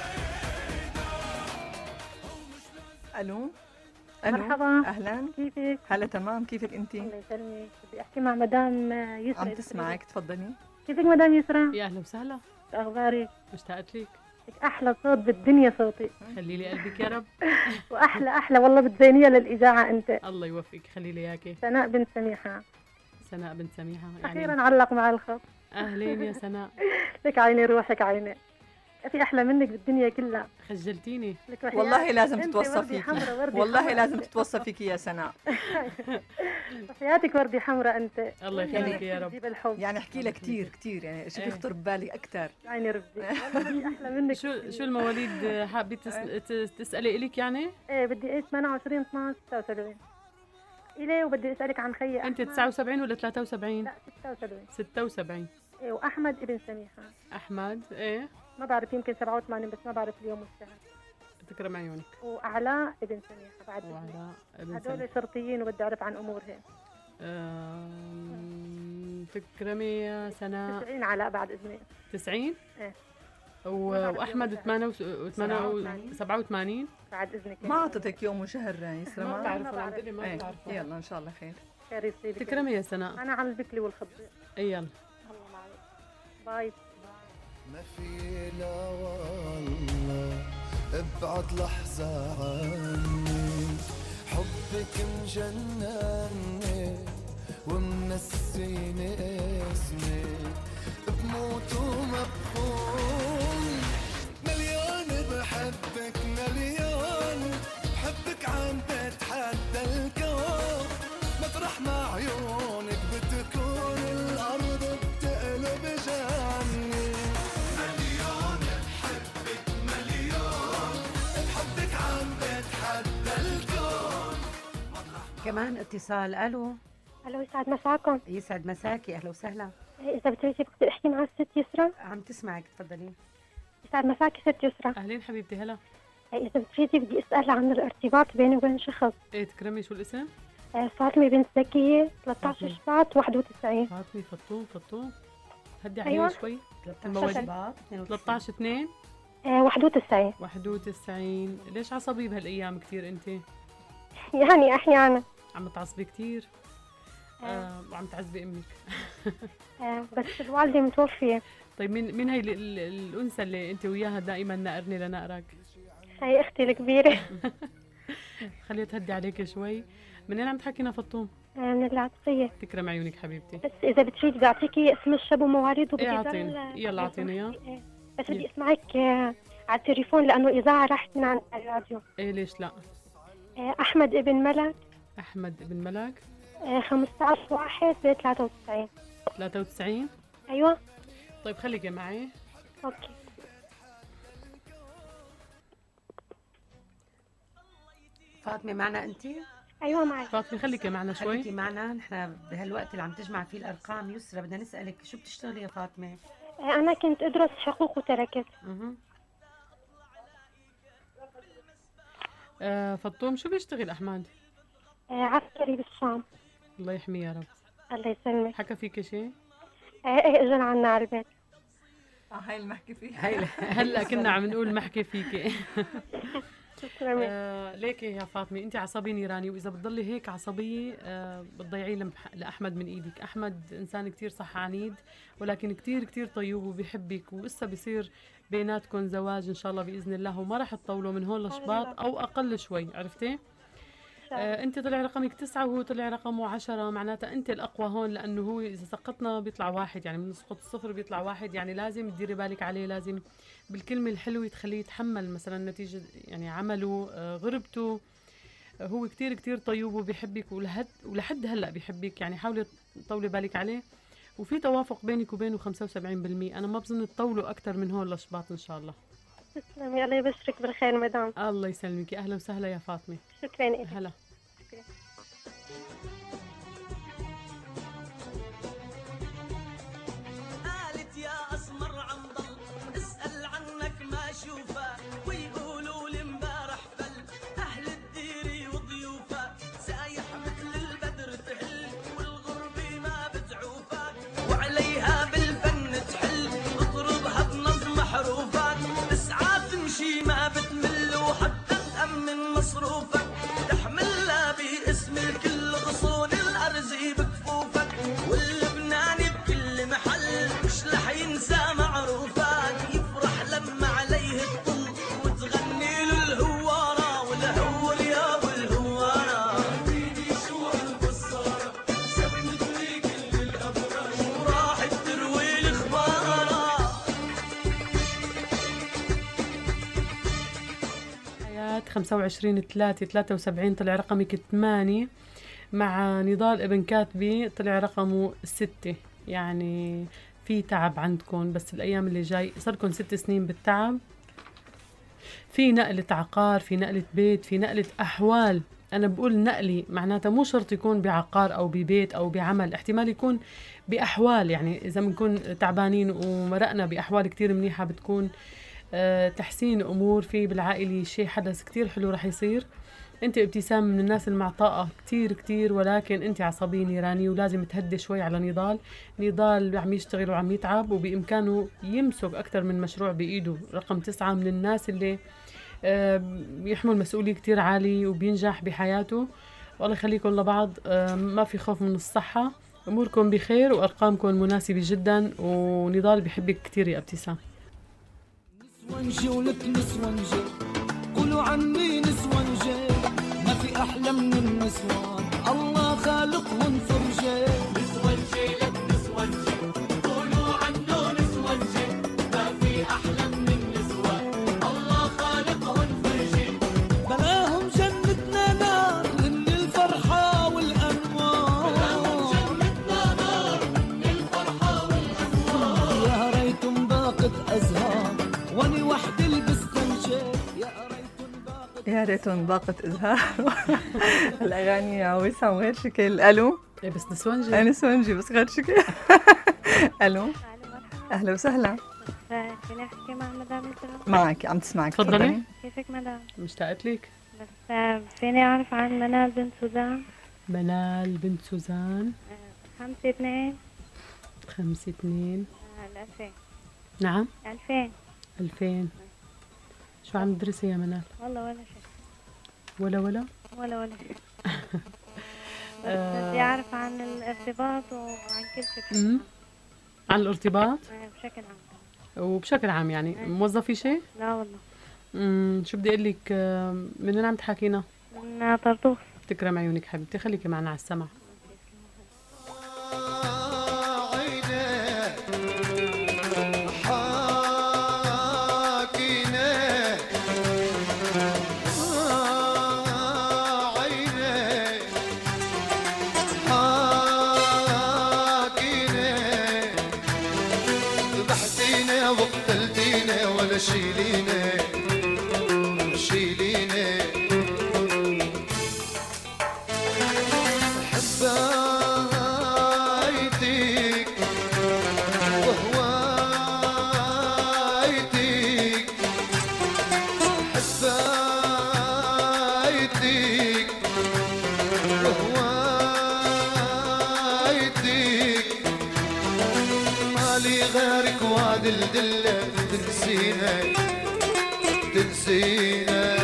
الو الو مرحبا. اهلا كيفك؟ هلا تمام، كيفك انت؟ الله يسلمك، بدي احكي مع مدام يسرا. عم تسمعك، تفضلي. كيفك مدام يسرا؟ يا أهلا وسهلا، اخبارك؟ مشتاقت لك. لك احلى صوت بالدنيا صوتي. خلي لي قلبك يا رب. واحلى احلى والله بتزينيها للاذاعه انت. الله يوفقك، خلي لي اياكي. سناء بنت سميحه. سناء بنت سميحة يعني. اخيرا علق مع الخط. أهلين يا سناء. لك عيني روحك عيني، في احلى منك بالدنيا كلها. خجلتيني والله لازم تتوصى فيكي، والله لازم تتوصى فيكي يا سناء. حياتك وردي حمراء انت. الله يخليك يا رب. الحب يعني احكي لك كثير كثير، يعني شو بيخطر ببالي اكثر. عيني ربي والله احلى منك. شو شو المواليد حابه تس... تسالي الك يعني؟ ايه بدي ايه ثمانية وعشرين اثنعش ستة وسبعين. الي وبدي اسالك عن خيي انت تسعة وسبعين ولا ثلاثة وسبعين؟ لا ستة وسبعين. ستة وسبعين. ايه واحمد ابن سميحه. احمد ايه؟ ما بعرف يمكن سبعة وثمانين بس ما بعرف اليوم والشهر. تكرم عيونك. وأعلاء ابن سميحة بعد. وعلاء ابن سميحة. هدول شرطيين وبدي أعرف عن أمورهم. أم... تكرمي يا سناء. تسعين علاء بعد إذنك. تسعين؟ إيه. و... وأحمد ثمانية سبعة وثمانين بعد إذنك. ما أعطتك يوم وشهر يسرا؟ ما بعرف أنا عم تقولي ما ايه. بعرف. يلا إن شاء الله خير. خير يصيبك. تكرمي يا سناء. أنا عن البكلي والخبز. إي يلا. الله معك. باي. ما في لا والله ابعد لحظة عني، حبك مجنني ومنسيني اسمك، بموت وما بخون مليون بحبك مليون، بحبك عم بتحدى الكون، مطرح ما عيونك بتكون الأرض بتقلب جنة. كمان اتصال. الو الو يسعد مساكم. يسعد مساكي، اهلا وسهلا. اذا بتريدي بقدر احكي مع الست يسرا؟ عم تسمعك، تفضلي. يسعد مساكي ست يسرا. اهلين حبيبتي هلا. اذا بتريدي بدي اسال عن الارتباط بيني وبين شخص. ايه تكرمي شو الاسم؟ فاطمه بنت زكيه ثلاثة عشر شباط واحد وتسعين. فاطمه فطوم فطوم هدي عليها أيوة. شوي. ثلاثة عشر شباط ثلاثة عشر اثنين واحد وتسعين. واحد وتسعين. ليش عصبي بهالايام كثير انت؟ يعني احيانا عم تعصبي كثير. آه وعم تعذبي امك. آه بس الوالده متوفيه. طيب مين مين هي ال- ال- الانثى اللي انت وياها دائما نقرني لنقرك؟ هي اختي الكبيره. خليها تهدي عليك شوي. منين عم تحكينا فطوم؟ آه من العطيه. تكرم عيونك حبيبتي. بس اذا بتريد بدي اعطيكي اسم الشاب ومواليده. ايه اعطيني، يلا اعطيني اياه. بس بدي اسمعك آه على التليفون لانه اذاعه راحت من عن الراديو. ايه ليش لا؟ آه احمد ابن ملك. احمد ابن ملك. آه خمسة عشر واحد ثلاثة وتسعين. ثلاثة وتسعين. ايوه. طيب خليكي معي. اوكي. فاطمه معنا انت؟ ايوه معي. فاطمه خليكي معنا شوي. خليكي معنا. نحن بهالوقت اللي عم تجمع فيه الارقام يسرا بدنا نسالك شو بتشتغلي يا فاطمه؟ آه انا كنت ادرس حقوق وتركت. اها. آه فطوم شو بيشتغل أحمد؟ آه عسكري بالشام. الله يحميه يا رب. الله يسلمك. حكى فيك شيء؟ آه ايه اجى عنا على البيت. اه هاي المحكي فيها. هاي هلا كنا عم نقول محكي فيكي. تسلمي. آه ليكي يا فاطمه انت عصبيه نيراني، واذا بتضلي هيك عصبيه آه بتضيعيه لمح- لاحمد من ايدك. احمد انسان كتير صح عنيد، ولكن كتير كتير طيب وبيحبك، ولسه بيصير بيناتكم زواج ان شاء الله باذن الله، وما راح تطولوا من هون لشباط او اقل شوي، عرفتي؟ آه انت طلع رقمك تسعة وهو طلع رقمه عشرة، معناتها انت الاقوى هون، لانه هو اذا سقطنا بيطلع واحد، يعني من نسقط الصفر بيطلع واحد، يعني لازم تديري بالك عليه، لازم بالكلمه الحلوه تخليه يتحمل مثلا نتيجه يعني عمله آه غربته. آه هو كتير كتير طيب وبيحبك، ولحد ولحد هلا بيحبك، يعني حاولي تطولي بالك عليه، وفي توافق بينك وبينه خمسة وسبعين بالمية. انا ما بظن تطولوا اكثر من هون لشباط ان شاء الله. تسلمي الله يبشرك بالخير مدام. الله يسلمك، اهلا وسهلا يا فاطمه. شكرا لك. هلا. قالت يا اسمر عم ضل اسال عنك ما شوفه، ويقولوا لي امبارح بل اهل الدير وضيوفه، سايح مثل البدر تحل والغربه ما بتعوفك، وعليها بالفن تحل اضربها بنظم حروفك، تسعى تمشي ما بتمل وحتى تأمن مصروفك، تحملها باسم الكل غصون الارز بكفوفك، واللبناني بكل محل مش رح ينسى معروفك، يفرح لما عليه الطل وتغني له الهوارة، والهور يا ابو الهوارة فيني شو هالقصارة سوت لي كل الابرار وراحت تروي الاخبار. حياة خمسة وعشرين ثلاثة ثلاثة وسبعين طلع رقمك ثمانية، مع نضال ابن كاتبي طلع رقمه ستة، يعني في تعب عندكم، بس الأيام اللي جاي صاركم ست سنين بالتعب، في نقلة عقار، في نقلة بيت، في نقلة أحوال. أنا بقول نقلي معناتها مو شرط يكون بعقار أو ببيت أو بعمل، احتمال يكون بأحوال، يعني إذا بنكون تعبانين ومرقنا بأحوال كتير منيحة بتكون أه تحسين أمور في بالعائلة، شيء حدث كتير حلو رح يصير. انت ابتسام من الناس المعطاءة كتير كتير، ولكن انت عصبية نيراني ولازم تهدي شوي على نضال. نضال عم يشتغل وعم يتعب وبإمكانه يمسك أكتر من مشروع بإيده. رقم تسعة من الناس اللي آه بيحمل مسؤولية كتير عالي وبينجح بحياته. والله يخليكم لبعض، آه ما في خوف من الصحة، أموركم بخير وأرقامكم مناسبة جدا، ونضال بيحبك كتير يا ابتسام. نسونجي ولك نسونجي قولوا عني نسونجي، ما في أحلى من النسوان الله خالقهن فرجي. نسونجي لك نسونجي قولوا عنه نسونجي، ما في أحلى من النسوان الله خالقهن فرجي. بلاهم جنتنا نار من الفرحة والأنوار، بلاهم جنتنا نار من الفرحة والأنوار، يا ريتم باقت أزهار واني وحدي البستنجي، يا يا ريتهم باقت إزهار. الأغاني يا وسام غير شكل. ألو. إيه بس نسونجي. أنا نسونجي بس غير شكل. ألو. أهلا وسهلا. فيني أحكي مع مدام إسراء؟ معك عم تسمعك. تفضلي. كيفك مدام؟ مشتاقت لك. بس فيني أعرف عن منال بنت سوزان؟ منال بنت سوزان. خمسة اثنين. خمسة اثنين. ألفين. نعم. ألفين. ألفين. شو عم تدرسي يا منال؟ والله ولا شيء. ولا ولا؟ ولا ولا شيء. بس بدي أعرف عن الارتباط وعن كل شيء. امم عن الارتباط؟ بشكل عام. وبشكل عام يعني موظفة شيء؟ لا والله. امم شو بدي أقول لك، من وين عم تحاكينا؟ من طرطوس. تكرم عيونك حبيبتي، خليكي معنا على السمع. شيليني شيليني حب دلدلة تنسينا تنسينا.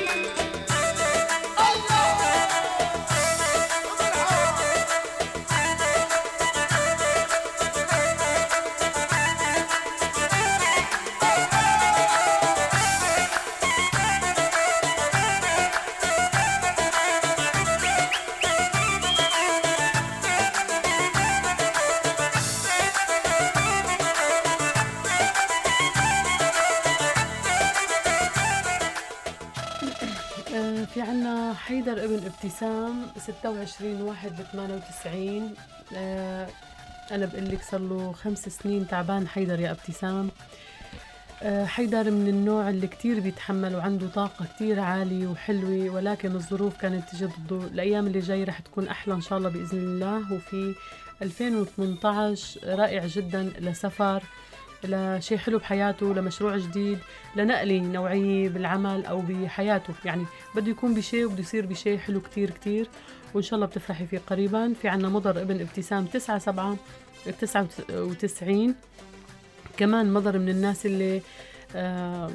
في عنا حيدر ابن ابتسام ستة وعشرين واحد ثمانية وتسعين. آه أنا بقول لك صار له خمس سنين تعبان حيدر يا ابتسام. آه حيدر من النوع اللي كتير بيتحمل وعنده طاقة كتير عالية وحلوة، ولكن الظروف كانت تجي ضده. الأيام اللي جاي رح تكون أحلى إن شاء الله بإذن الله. وفي ألفين وثمانية عشر رائع جدا لسفر، لشيء حلو بحياته، لمشروع جديد، لنقلة نوعية بالعمل أو بحياته. يعني بده يكون بشيء وبده يصير بشيء حلو كتير كتير، وإن شاء الله بتفرحي فيه قريبا. في عنا مضر ابن ابتسام تسعة سبعة تسعة وتسعين. كمان مضر من الناس اللي آه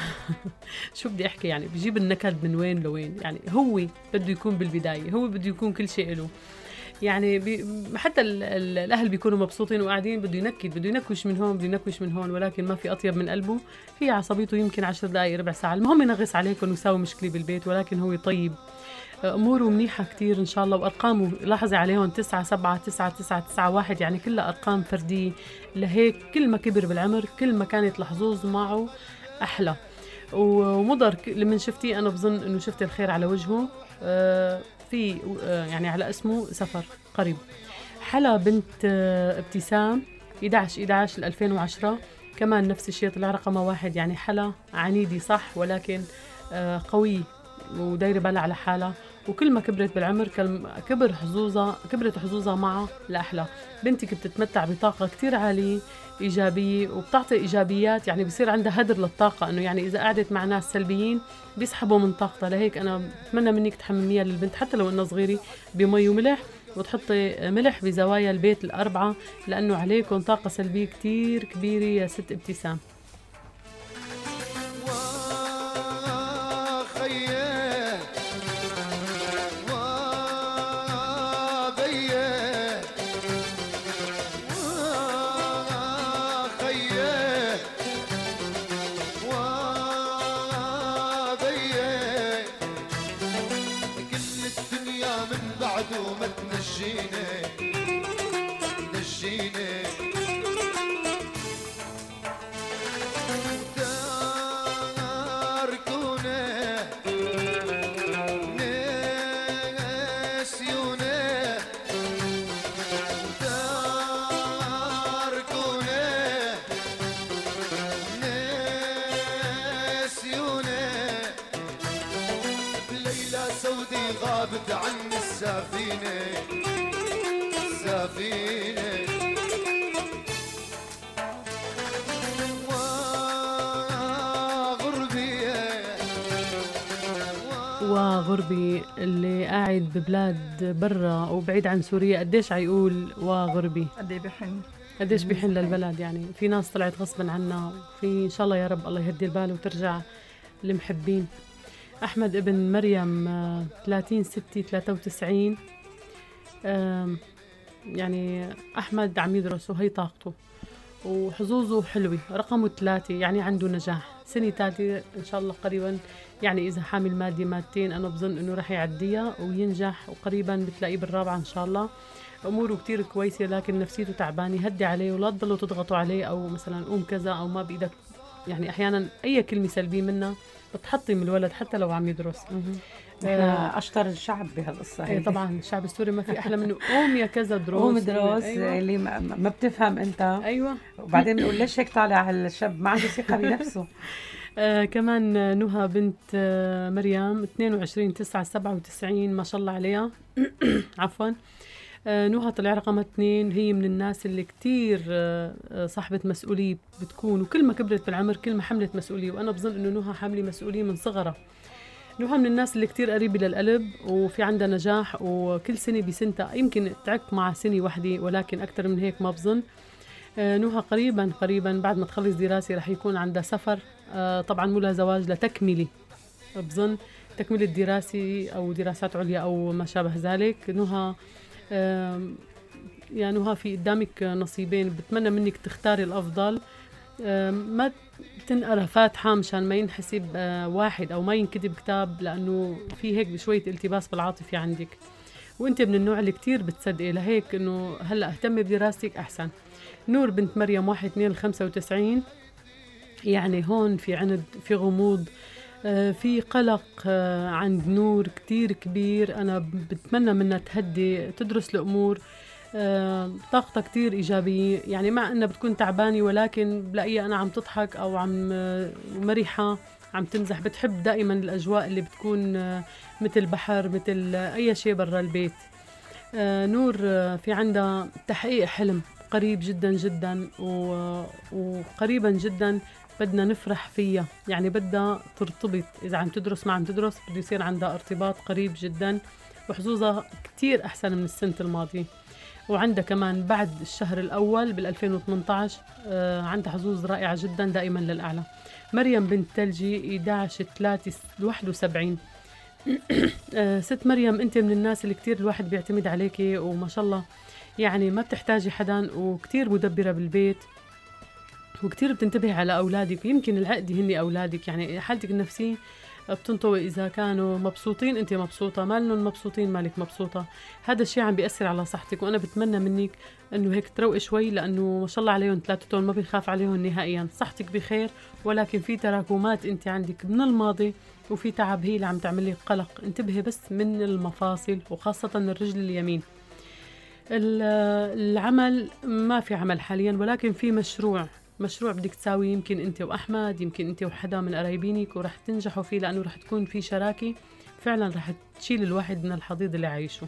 شو بدي أحكي، يعني بجيب النكد من وين لوين. يعني هو بده يكون بالبداية، هو بده يكون كل شيء له. يعني بي حتى ال ال الأهل بيكونوا مبسوطين وقاعدين، بده ينكد، بده ينكوش من هون، بده ينكوش من هون، ولكن ما في أطيب من قلبه. هي عصبيته يمكن عشر دقايق ربع ساعة، المهم ينغص عليكم ويساوي مشكلة بالبيت، ولكن هو طيب. أموره منيحة كتير إن شاء الله. وأرقامه لاحظي عليهم تسعة سبعة تسعة تسعة تسعة واحد، يعني كلها أرقام فردية. لهيك كل ما كبر بالعمر كل ما كانت الحظوظ معه أحلى. ومضر لمن شفتيه أنا بظن إنه شفت الخير على وجهه. أه في يعني على اسمه سفر قريب. حلا بنت ابتسام إحدى عشر إحدى عشر ألفين وعشرة، كمان نفس الشيء طلع رقم واحد. يعني حلا عنيدي صح، ولكن قوي ودايره بالها على حالها. وكل ما كبرت بالعمر كبر حظوظها، كبرت حظوظها معها لأحلى. بنتك بتتمتع بطاقة كتير عالية إيجابية وبتعطي إيجابيات، يعني بصير عندها هدر للطاقة، إنه يعني إذا قعدت مع ناس سلبيين بيسحبوا من طاقتها. لهيك أنا بتمنى منك تحمميها للبنت حتى لو إنها صغيرة بمي وملح، وتحطي ملح بزوايا البيت الأربعة، لأنه عليكم طاقة سلبية كتير كبيرة يا ست ابتسام. غابت عن السفينة السفينة وغربي وغربي اللي قاعد ببلاد برا وبعيد عن سوريا قديش عيقول وغربي، قديش بيحن قديش بيحن للبلد. يعني في ناس طلعت غصبا عنا، في إن شاء الله يا رب الله يهدي البال وترجع المحبين. أحمد ابن مريم ثلاثين ستة ثلاثة وتسعين. يعني أحمد عم يدرس وهي طاقته وحظوظه حلوة، رقمه ثلاثة، يعني عنده نجاح. سنة ثالثة إن شاء الله قريبا، يعني إذا حامل مادي مادتين أنا بظن إنه رح يعديها وينجح، وقريبا بتلاقيه بالرابعة إن شاء الله. أموره كتير كويسة، لكن نفسيته تعبانة. هدي عليه ولا تضلوا تضغطوا عليه، أو مثلا قوم كذا أو ما بإيدك. يعني أحيانا أي كلمة سلبية منها بتحطم الولد حتى لو عم يدرس. احنا اشطر الشعب بهالقصه هي. طبعا الشعب السوري ما في احلى منه. قوم يا كذا دروس، قوم دروس. أيوة. اللي ما بتفهم انت. ايوه. وبعدين بنقول ليش هيك طالع هالشاب ما عنده ثقه بنفسه. آه كمان نهى بنت آه مريم اثنين وعشرين تسعة سبعة وتسعين، ما شاء الله عليها. عفوا. آه نهى طلع رقم اثنين. هي من الناس اللي كتير آه صاحبة مسؤولية بتكون، وكل ما كبرت بالعمر كل ما حملت مسؤولية، وأنا بظن إنه نهى حاملة مسؤولية من صغرها. نهى من الناس اللي كتير قريبة للقلب وفي عندها نجاح، وكل سنة بسنتها يمكن تعك مع سنة واحدة، ولكن أكتر من هيك ما بظن. نهى قريبا قريبا بعد ما تخلص دراسة رح يكون عندها سفر، طبعا مو لزواج، لتكملة بظن تكملة دراسي أو دراسات عليا أو ما شابه ذلك. نهى يا نهى في قدامك نصيبين، بتمنى منك تختاري الأفضل، ما تنقرا فاتحة مشان ما ينحسب واحد أو ما ينكتب كتاب، لأنه في هيك شوية التباس بالعاطفة عندك، وانت من النوع اللي كتير بتصدقي، لهيك انه هلا اهتمي بدراستك احسن. نور بنت مريم واحد اثنين خمسة وتسعين، يعني هون في عند، في غموض، آه في قلق آه عند نور كتير كبير. انا بتمنى منها تهدي، تدرس الامور، آه طاقتها كتير ايجابيه، يعني مع انها بتكون تعبانه ولكن بلاقيها انا عم تضحك او عم آه مرحه، عم تمزح، بتحب دائما الاجواء اللي بتكون آه مثل بحر، مثل آه اي شيء برا البيت. آه نور آه في عندها تحقيق حلم قريب جدا جدا وقريبا جدا بدنا نفرح فيها، يعني بدها ترتبط، إذا عم تدرس ما عم تدرس بده يصير عندها ارتباط قريب جدا، وحظوظها كتير أحسن من السنة الماضية. وعندها كمان بعد الشهر الأول بالألفين وثمانية عشر آه عندها حظوظ رائعة جدا دائما للأعلى. مريم بنت تلجي أحد عشر ثلاثة واحد وسبعين. آه ست مريم، أنت من الناس اللي كتير الواحد بيعتمد عليكي وما شاء الله، يعني ما بتحتاجي حدا وكتير مدبرة بالبيت وكتير بتنتبهي على أولادك، ويمكن العقد هني أولادك، يعني حالتك النفسية بتنطوي، إذا كانوا مبسوطين أنت مبسوطة، مالنهم مبسوطين مالك مبسوطة، هذا الشيء عم بيأثر على صحتك. وأنا بتمنى منك أنه هيك تروقي شوي، لأنه ما شاء الله عليهم ثلاثتهم ما بيخاف عليهم نهائيا، صحتك بخير ولكن في تراكمات أنت عندك من الماضي وفي تعب هي اللي عم تعمل لك قلق. انتبهي بس من المفاصل وخاصة الرجل اليمين. العمل ما في عمل حاليا، ولكن في مشروع مشروع بدك تساوي، يمكن انت واحمد، يمكن انت وحدا من قرايبينك، ورح تنجحوا فيه لانه رح تكون في شراكه فعلا رح تشيل الواحد من الحضيض اللي عايشه.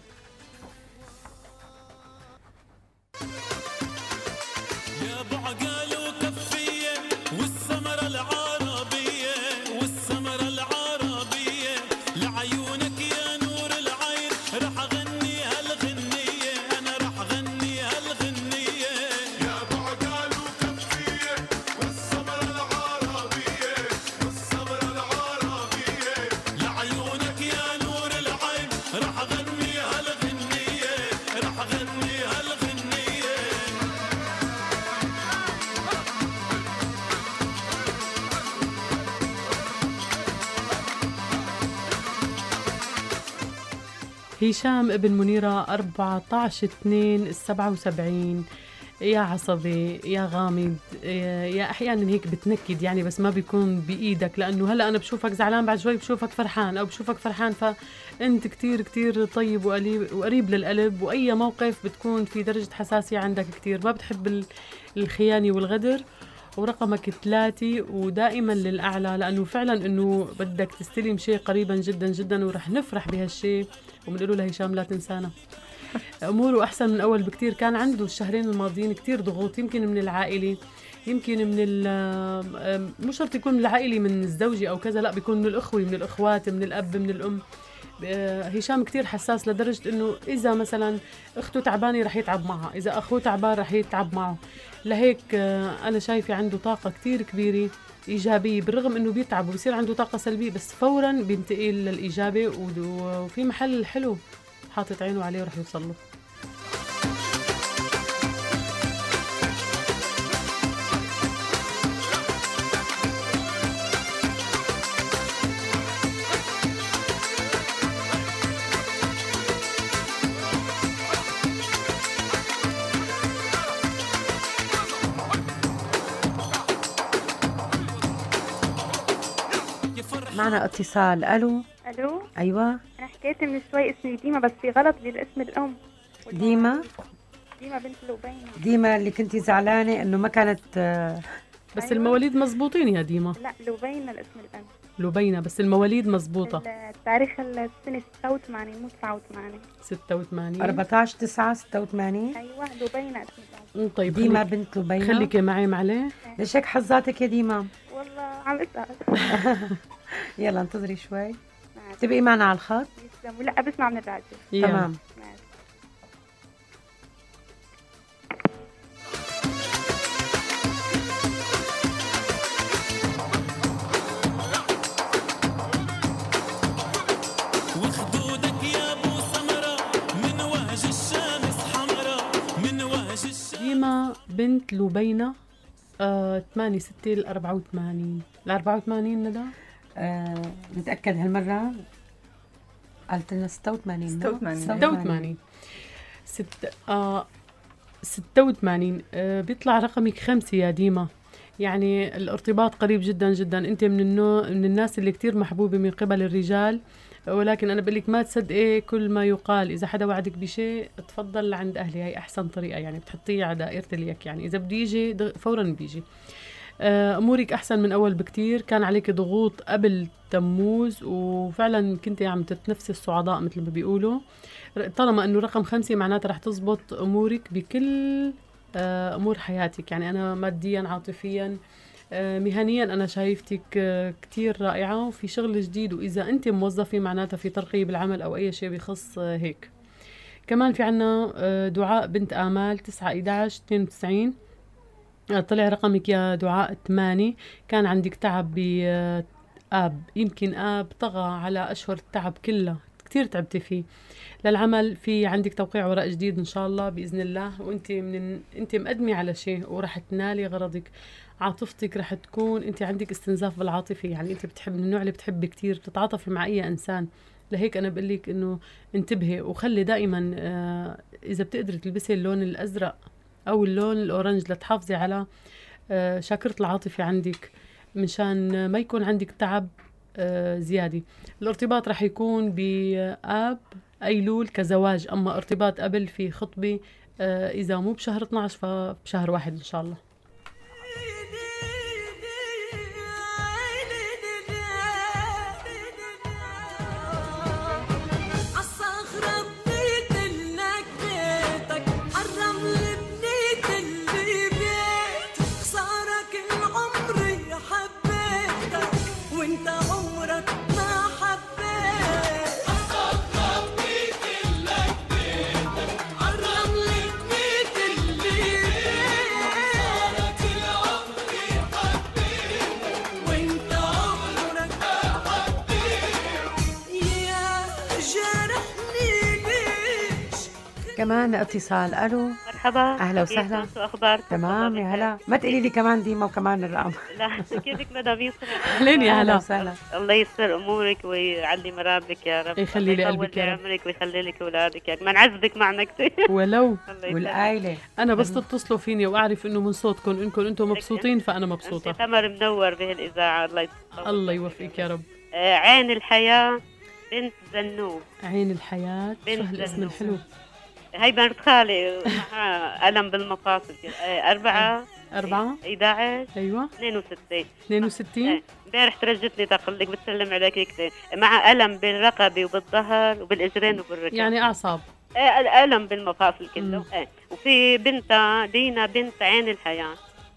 هشام ابن منيرة أربعة عشر اثنين سبعة وسبعين. يا عصبي يا غامض يا أحيانا هيك بتنكد، يعني بس ما بيكون بإيدك، لأنه هلأ أنا بشوفك زعلان بعد شوي بشوفك فرحان أو بشوفك فرحان، فأنت كتير كتير طيب وقريب للقلب، وأي موقف بتكون في درجة حساسية عندك كتير، ما بتحب الخيانة والغدر. ورقمك ثلاثة ودائما للأعلى، لأنه فعلا أنه بدك تستلم شيء قريبا جدا جدا ورح نفرح بهالشيء، وبنقوله لهشام لا تنسانا. أموره أحسن من أول بكتير، كان عنده الشهرين الماضيين كتير ضغوط، يمكن من العائلة، يمكن من ال مو شرط يكون من العائلة من الزوجة أو كذا، لا بيكون من الأخوة من الأخوات من الأب من الأم. هشام كتير حساس لدرجة إنه إذا مثلا أخته تعبانة رح يتعب معها، إذا أخوه تعبان رح يتعب معه، لهيك أنا شايفة عنده طاقة كتير كبيرة إيجابية، بالرغم إنه بيتعب وبصير عنده طاقة سلبية، بس فورا بينتقل للإيجابي، وفي محل حلو حاطط عينه عليه ورح يوصل له. معنا اتصال. الو الو ايوه، انا حكيت من شوي اسمي ديما، بس في غلط بالاسم الام. ديما ديما بنت لبينة. ديما اللي كنتي زعلانه انه ما كانت بس أيوة. المواليد مزبوطين يا ديما. لا لبينة الاسم الام. لبينة بس المواليد مزبوطه. التاريخ السنه ستة وثمانين مو سبعة وثمانين. ستة وثمانين أربعة عشر تسعة ستة وثمانين. ايوه لبينة اسم الام. طيب ديما خليك. بنت لبينة. خليكي معي معليه. ليش هيك حظاتك يا ديما؟ والله عم اسال. يلا انتظري شوي. تبقي معنا على الخط؟ يسلموا. لا بسمع من الراديو. تمام. بنت لبينة آه ثمانية ستة ل أربعة وثمانين ل أربعة وثمانين ندى آه نتأكد هالمرة قالت لنا ستة وثمانين ستة وثمانين ستة وثمانين ست آه ستة وثمانين آه بيطلع رقمك خمسة يا ديما، يعني الارتباط قريب جدا جدا. انت من النوع من الناس اللي كتير محبوبة من قبل الرجال، ولكن انا بقول لك ما تصدقي كل ما يقال. اذا حدا وعدك بشيء تفضل لعند اهلي، هي احسن طريقة، يعني بتحطيه على دائرة اليك، يعني اذا بده يجي فورا بيجي. امورك احسن من اول بكتير، كان عليك ضغوط قبل تموز وفعلا كنتي عم تتنفسي الصعداء مثل ما بيقولوا. طالما انه رقم خمسة معناتها رح تزبط امورك بكل امور حياتك، يعني انا ماديا عاطفيا مهنيا انا شايفتك كتير رائعة وفي شغل جديد، واذا انت موظفة معناتها في ترقية بالعمل او اي شيء بخص هيك. كمان في عنا دعاء بنت امال تسعة إحدى عشر اثنين وتسعين، طلع رقمك يا دعاء ثمانية. كان عندك تعب بآب، يمكن آب طغى على أشهر التعب كلها، كتير تعبتي فيه. للعمل في عندك توقيع وراء جديد إن شاء الله بإذن الله، وأنت من أنت مقدمة على شيء ورح تنالي غرضك. عاطفتك رح تكون أنت عندك استنزاف بالعاطفة، يعني أنت بتحب من النوع اللي بتحب كتير تتعاطفي مع أي إنسان. لهيك أنا بقول لك إنه انتبهي وخلي دائما آه إذا بتقدري تلبسي اللون الأزرق أو اللون الأورنج لتحافظي على آه شاكرة العاطفة عندك، منشان ما يكون عندك تعب آه زيادة. الارتباط رح يكون بآب أيلول كزواج، أما ارتباط قبل في خطبة آه إذا مو بشهر اثني عشر فبشهر واحد إن شاء الله. كمان اتصال. الو مرحبا، اهلا وسهلا. شو اخبارك؟ تمام يا هلا. ما تقولي لي كمان ديما وكمان الرقم. لا كيفك مدام يسرا؟ اهلين يا هلا وسهلا. الله يسر امورك ويعلي مراتبك يا رب، يخلي لي قلبك يا رب، عمرك ويخلي لك اولادك، يعني ما نعذبك معنا كثير ولو والعائله. انا بس تتصلوا فيني واعرف انه من صوتكم انكم انتم مبسوطين فانا مبسوطه. تمر منور بهالاذاعه. الله يسر الله يوفقك يا رب. آه عين الحياه بنت زنوب. عين الحياة، شو هالاسم الحلو. هاي بنت خالي معها ألم بالمفاصل. أربعة أربعة إحدى عشر أيوة اثنين وستين اثنين وستين. امبارح ترجتني تقول لك بتسلم عليك كثير، مع ألم بالرقبة وبالظهر وبالإجرين وبالركب، يعني أعصاب. ألم بالمفاصل كله. ايه. وفي بنتها دينا بنت عين الحياة.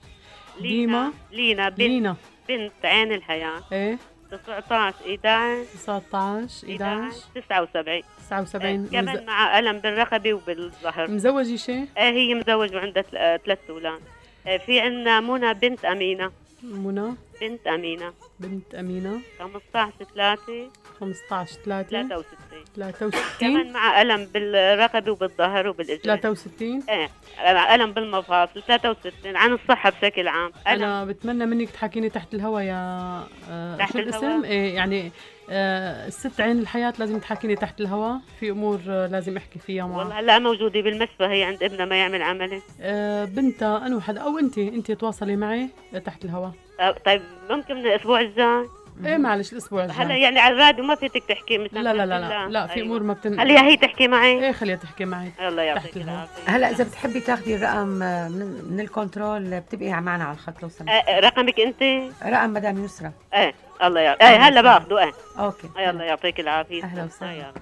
ديما لينا بنت لينا بنت عين الحياة. ايه تسعة عشر إحدى عشر تسعة عشر إحدى عشر تسعة وسبعين تسعة وسبعين. كمان مز... مع ألم بالرقبة وبالظهر. مزوجة شيء؟ آه هي مزوج وعندها ثلاث أولاد. آه في عندنا منى بنت أمينة. منى بنت أمينة بنت أمينة خمسة عشر ثلاثة خمسة عشر ثلاثة ثلاثة وستين ثلاثة وستين. كمان مع ألم بالرقبة وبالظهر وبالإجرين. ثلاثة وستين. ايه ألم بالمفاصل ثلاثة وستين. عن الصحة بشكل عام. أنا بتمنى منك تحكيني تحت الهواء يا آه تحت شو الاسم؟ إيه يعني آه الست عين الحياة لازم تحكيني تحت الهواء، في أمور آه لازم أحكي فيها معها. والله هلا موجودة بالمشفى، هي عند ابنها ما يعمل عملي. آه بنتها أنا حدا أو أنت أنت تواصلي معي تحت الهواء. آه طيب ممكن الأسبوع الجاي؟ ايه معلش الاسبوع الجاي. هلا يعني على الراديو ما فيك تحكي مش لا لا لا لا, لا في امور ما بتن. خليها هي تحكي معي. ايه خليها تحكي معي. الله يعطيك العافيه. هلا اذا بتحبي تاخذي الرقم من, من الكنترول بتبقي معنا على الخط لو سمحتي. آه رقمك انت؟ رقم مدام يسرا. ايه الله يعطيك. ايه هلا باخذه. ايه اوكي. ايه الله يعطيك العافيه. اهلا وسهلا.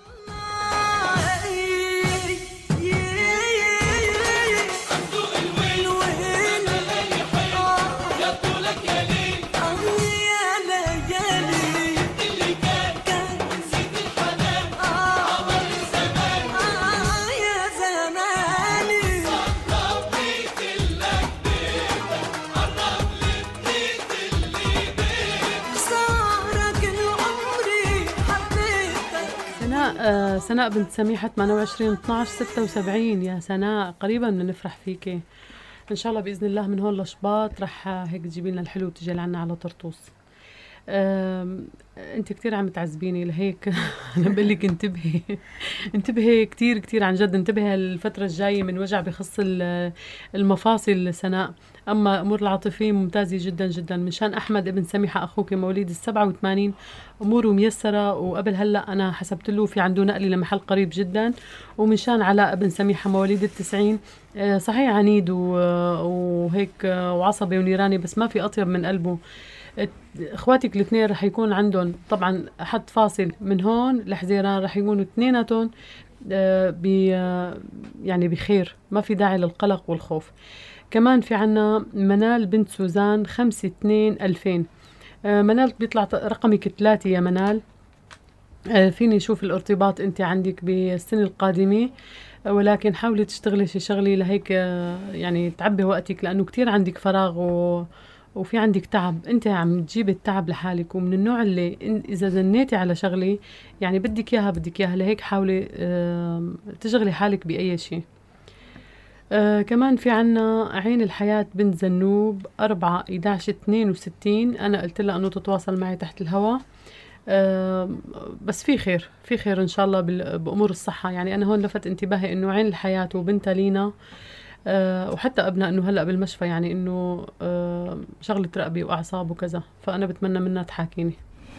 آه سناء بنت سميحة ثمانية وعشرين اثني عشر ستة وسبعين. يا سناء قريبا بدنا نفرح فيكي. ان شاء الله باذن الله من هون لشباط رح هيك تجيبي لنا الحلو وتجي لعنا على طرطوس. انت كثير عم تعذبيني لهيك انا بقول لك انتبهي انتبهي كثير كثير عن جد، انتبهي الفتره الجايه من وجع بخص المفاصل سناء. اما امور العاطفيه ممتازه جدا جدا. مشان احمد ابن سميحه اخوك مواليد السبعة وثمانين اموره ميسره، وقبل هلا انا حسبت له في عنده نقله لمحل قريب جدا. ومشان علاء ابن سميحه مواليد التسعين صحيح عنيد وهيك وعصبي ونيراني، بس ما في اطيب من قلبه. اخواتك الاثنين رح يكون عندهم طبعا حد فاصل من هون لحزيران، رح يكونوا اثنيناتهم ب يعني بخير، ما في داعي للقلق والخوف. كمان في عنا منال بنت سوزان خمسة اثنين ألفين. منال بيطلع رقمك ثلاثة يا منال. فيني اشوف الارتباط انت عندك بالسنة القادمة، ولكن حاولي تشتغلي شي شغلي لهيك يعني تعبي وقتك، لانه كتير عندك فراغ و وفي عندك تعب. انت عم تجيبي التعب لحالك، ومن النوع اللي اذا زنيتي على شغلي يعني بدك اياها بدك اياها، لهيك حاولي اه تشغلي حالك باي شيء. اه كمان في عنا عين الحياة بنت زنوب أربعة إحدى عشر اثنين وستين. انا قلت لها انه تتواصل معي تحت الهواء، اه بس في خير في خير ان شاء الله بامور الصحة. يعني انا هون لفت انتباهي انه عين الحياة وبنتها لينا أه وحتى ابنها انه هلا بالمشفى، يعني انه أه شغله رقبه واعصاب وكذا، فانا بتمنى منها تحاكيني.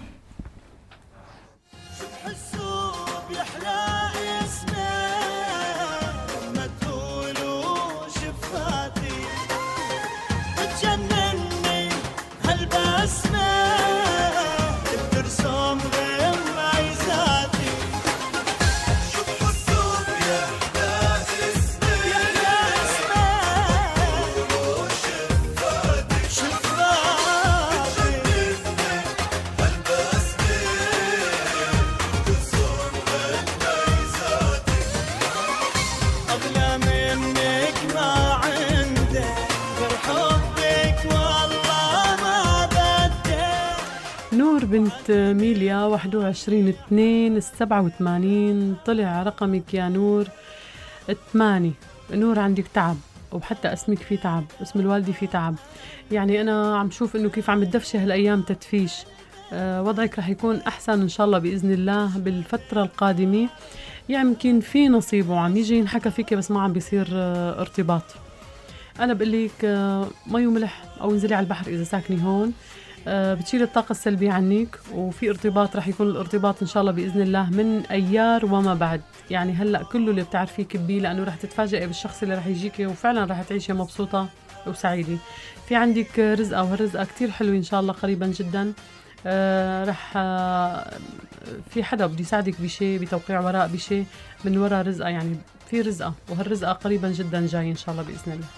بنت ميليا واحد وعشرين اثنين سبعة وثمانين. طلع رقمك يا نور ثمانية. نور عندك تعب، وحتى اسمك في تعب، اسم الوالدة في تعب. يعني انا عم شوف انه كيف عم تدفشي هالايام تدفيش. أه وضعك رح يكون احسن ان شاء الله باذن الله بالفترة القادمة. يمكن في نصيب وعم يجي ينحكى فيك، بس ما عم بيصير اه ارتباط. انا بقول لك اه مي وملح، او انزلي على البحر اذا ساكني هون. أه بتشيل الطاقة السلبية عنك، وفي ارتباط رح يكون الارتباط إن شاء الله بإذن الله من أيار وما بعد. يعني هلأ كله اللي بتعرفيه كبيه، لأنه رح تتفاجئي بالشخص اللي رح يجيكي، وفعلا رح تعيشي مبسوطة وسعيدة. في عندك رزقة، وهالرزقة كتير حلوة إن شاء الله قريبا جدا. أه رح أه في حدا بده يساعدك بشيء، بتوقيع ورق بشيء من وراء رزقة، يعني في رزقة، وهالرزقة قريبا جدا جاي إن شاء الله بإذن الله.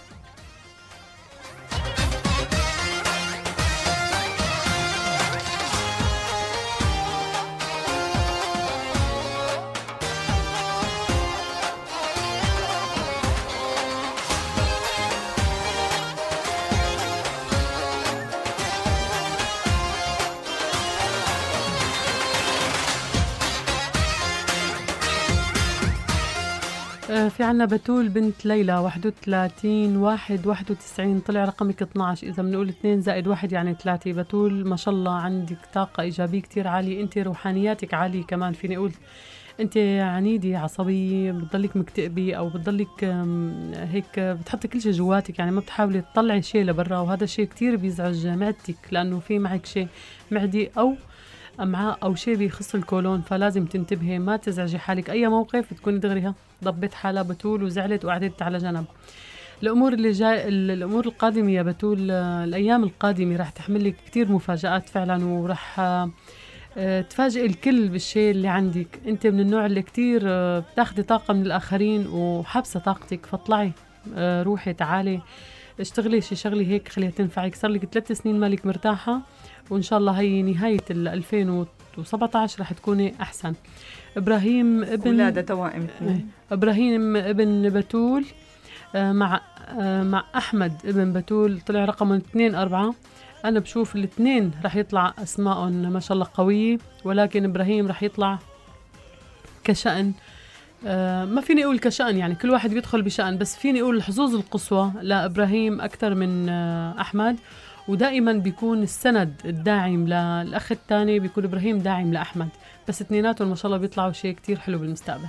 في عنا بتول بنت ليلى واحد وثلاثين واحد واحد وتسعين. طلع رقمك اثناشر. إذا بنقول اثنين زائد واحد يعني ثلاثة. بتول ما شاء الله عندك طاقة إيجابية كتير عالية، أنت روحانياتك عالية كمان. فيني أقول أنت عنيدة عصبية، بتضلك مكتئبة، أو بتضلك هيك بتحطي كل شيء جواتك، يعني ما بتحاولي تطلعي شيء لبرا، وهذا الشيء كتير بيزعج معدتك، لأنه في معك شيء معدي أو أمعاء أو شيء بيخص الكولون، فلازم تنتبهي ما تزعجي حالك. أي موقف تكوني دغريها ضبت حالها بتول وزعلت وقعدت على جنب. الأمور اللي جاي الأمور القادمة يا بتول، الأيام القادمة راح تحمل لك كتير مفاجآت فعلا، وراح تفاجئ الكل بالشيء اللي عندك. أنت من النوع اللي كتير بتاخدي طاقة من الآخرين وحابسة طاقتك، فاطلعي روحي تعالي اشتغلي شي شغلي هيك خليها تنفعك. صار لك ثلاث سنين مالك مرتاحة، وإن شاء الله هي نهاية ال ألفين وسبعة عشر رح تكوني أحسن. إبراهيم ابن ولادة توائم. إبراهيم ابن بتول مع مع أحمد ابن بتول طلع رقم اثنين أربعة. أنا بشوف الاثنين رح يطلع أسماء ما شاء الله قوية، ولكن إبراهيم رح يطلع كشأن آه ما فيني أقول كشأن، يعني كل واحد بيدخل بشأن، بس فيني أقول الحظوظ القصوى لإبراهيم أكثر من آه أحمد، ودائما بيكون السند الداعم للأخ الثاني بيكون إبراهيم داعم لأحمد، بس اثنيناتهم ما شاء الله بيطلعوا شيء كتير حلو بالمستقبل.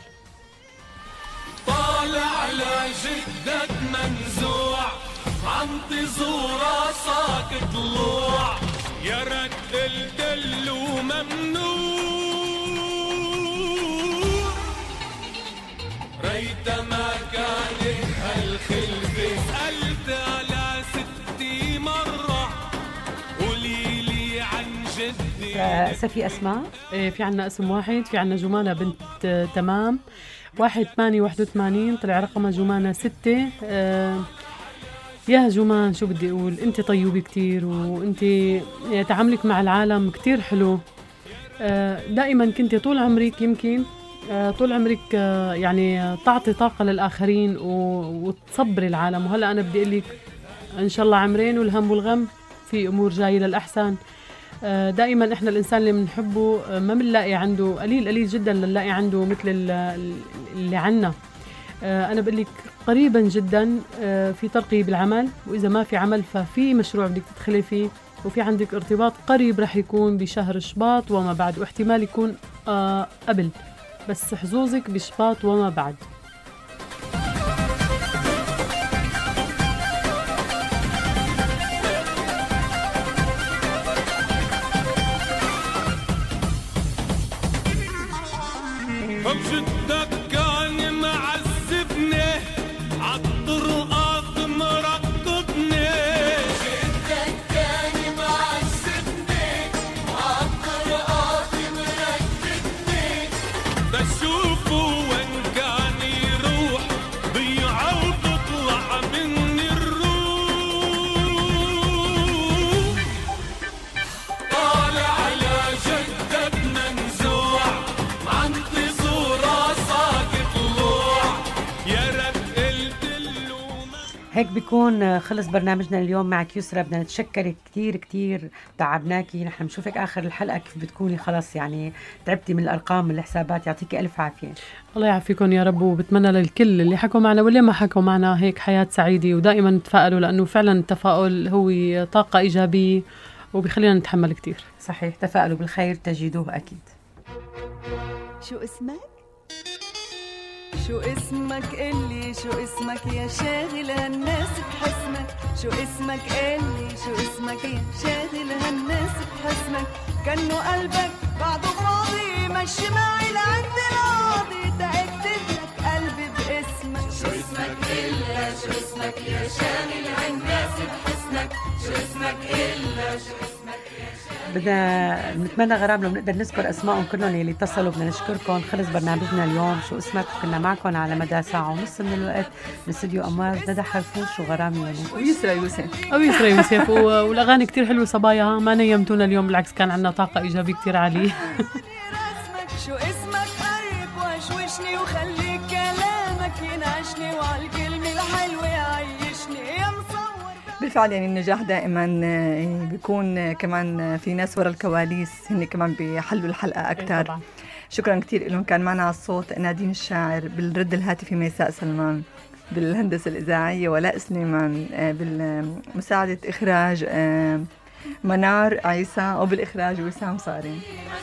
طالع لجدك منزوع عم تزور راسك طلوع، يا رد الدل وممنوع، ريت ما كانت هالخلفة سألت على ستي مرة، قولي لي عن جدي. هسه في اسماء؟ ايه في عنا اسم واحد، في عنا جمانة بنت آه تمام واحد ثمانية واحد وثمانين، طلع رقمها جمانة ستة. آه يا جمان شو بدي اقول، انت طيوبة كتير، وانت تعاملك مع العالم كتير حلو. آه دائما كنت طول عمرك يمكن آه طول عمرك آه يعني تعطي طاقة للآخرين وتصبري العالم، وهلا أنا بدي أقول لك إن شاء الله عمرين والهم والغم في أمور جاية للأحسن. آه دائما إحنا الإنسان اللي بنحبه آه ما بنلاقي عنده، قليل قليل جدا لنلاقي عنده مثل اللي عنا. آه أنا بقول لك قريبا جدا آه في ترقية بالعمل، وإذا ما في عمل ففي مشروع بدك تدخلي فيه، وفي عندك ارتباط قريب رح يكون بشهر شباط وما بعد، واحتمال يكون آه قبل، بس حظوظك بشباط وما بعد. جدك كان معذبني عالطرقات مرقبني، جدك كان معذبني عالطرقات مرقبني، بشوفه وين كان يروح ضيعة وتطلع مني الروح، طالع على جدك منزوع عم تزور راسك طلوع، يا رب قلت له. هيك بيكون خلص برنامجنا اليوم معك يسرى. بدنا نتشكرك كتير كتير، تعبناكي. نحن بنشوفك آخر الحلقة كيف بتكوني خلص يعني تعبتي من الأرقام من الحسابات. يعطيكي ألف عافية. الله يعافيكم يا رب، وبتمنى للكل اللي حكوا معنا واللي ما حكوا معنا هيك حياة سعيدة، ودائما تفائلوا، لأنه فعلا التفاؤل هو طاقة إيجابية وبيخلينا نتحمل كتير. صحيح، تفائلوا بالخير تجدوه أكيد. شو اسمك؟ شو اسمك قلي شو اسمك يا شاغل هالناس بحسنك، شو اسمك قلي شو اسمك يا شاغل هالناس بحسنك، كأنه قلبك بعده فاضي مشي معي لعند القاضي تأكد لك قلبي باسمك، شو اسمك إلا شو اسمك يا شاغل هالناس بحسنك، شو اسمك إلا شو اسمك يا شاغل. بدنا نتمنى غرام لو بنقدر نذكر اسمائهم كلهم اللي اتصلوا. بدنا نشكركم. خلص برنامجنا اليوم شو اسمك، كنا معكم على مدى ساعه ونص من الوقت من استوديو امواج، ندى حرفوش وغرام يونس ويسرى يوسف او يسرى يوسف والاغاني كتير حلوه صبايا، ما نيمتونا اليوم، بالعكس كان عندنا طاقه ايجابيه كتير عاليه. شو اسمك قرب وشوشني وخلي كلامك ينعشني وعالكلمه الحلوه يعيشني يا مصور. بالفعل يعني النجاح دائما بيكون كمان في ناس ورا الكواليس هن كمان بيحلوا الحلقة أكتر. شكرا كتير لهم. كان معنا على الصوت نادين الشاعر، بالرد الهاتفي ميساء سلمان، بالهندسة الإذاعية ولاء سليمان، بالمساعدة إخراج منار عيسى، وبالإخراج وسام صارين.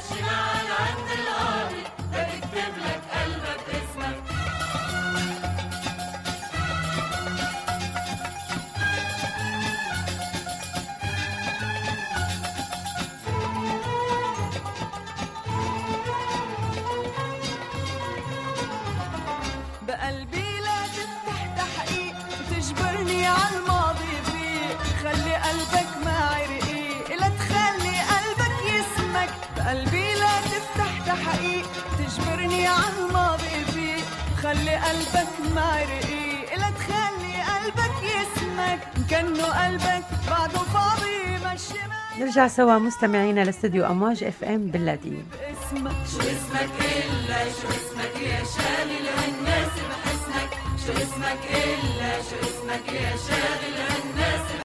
بقلبي لا تفتح تحقيق وتجبرني عالماضي فيك، خلي قلبك معي رقيق لا تخلي قلبك يسمك، بقلبي لا تفتح تحقيق وتجبرني عالماضي فيك، خلي قلبك معي رقيق لا تخلي قلبك يسمك، كأنه قلبك بعده فاضي مشي معي. نرجع سوا مستمعينا لاستوديو امواج اف ام باللادين. اسمك شو اسمك إلا شو اسمك يا شاغل هالناس بحسنك، شو اسمك إلا شو اسمك يا شاغل هالناس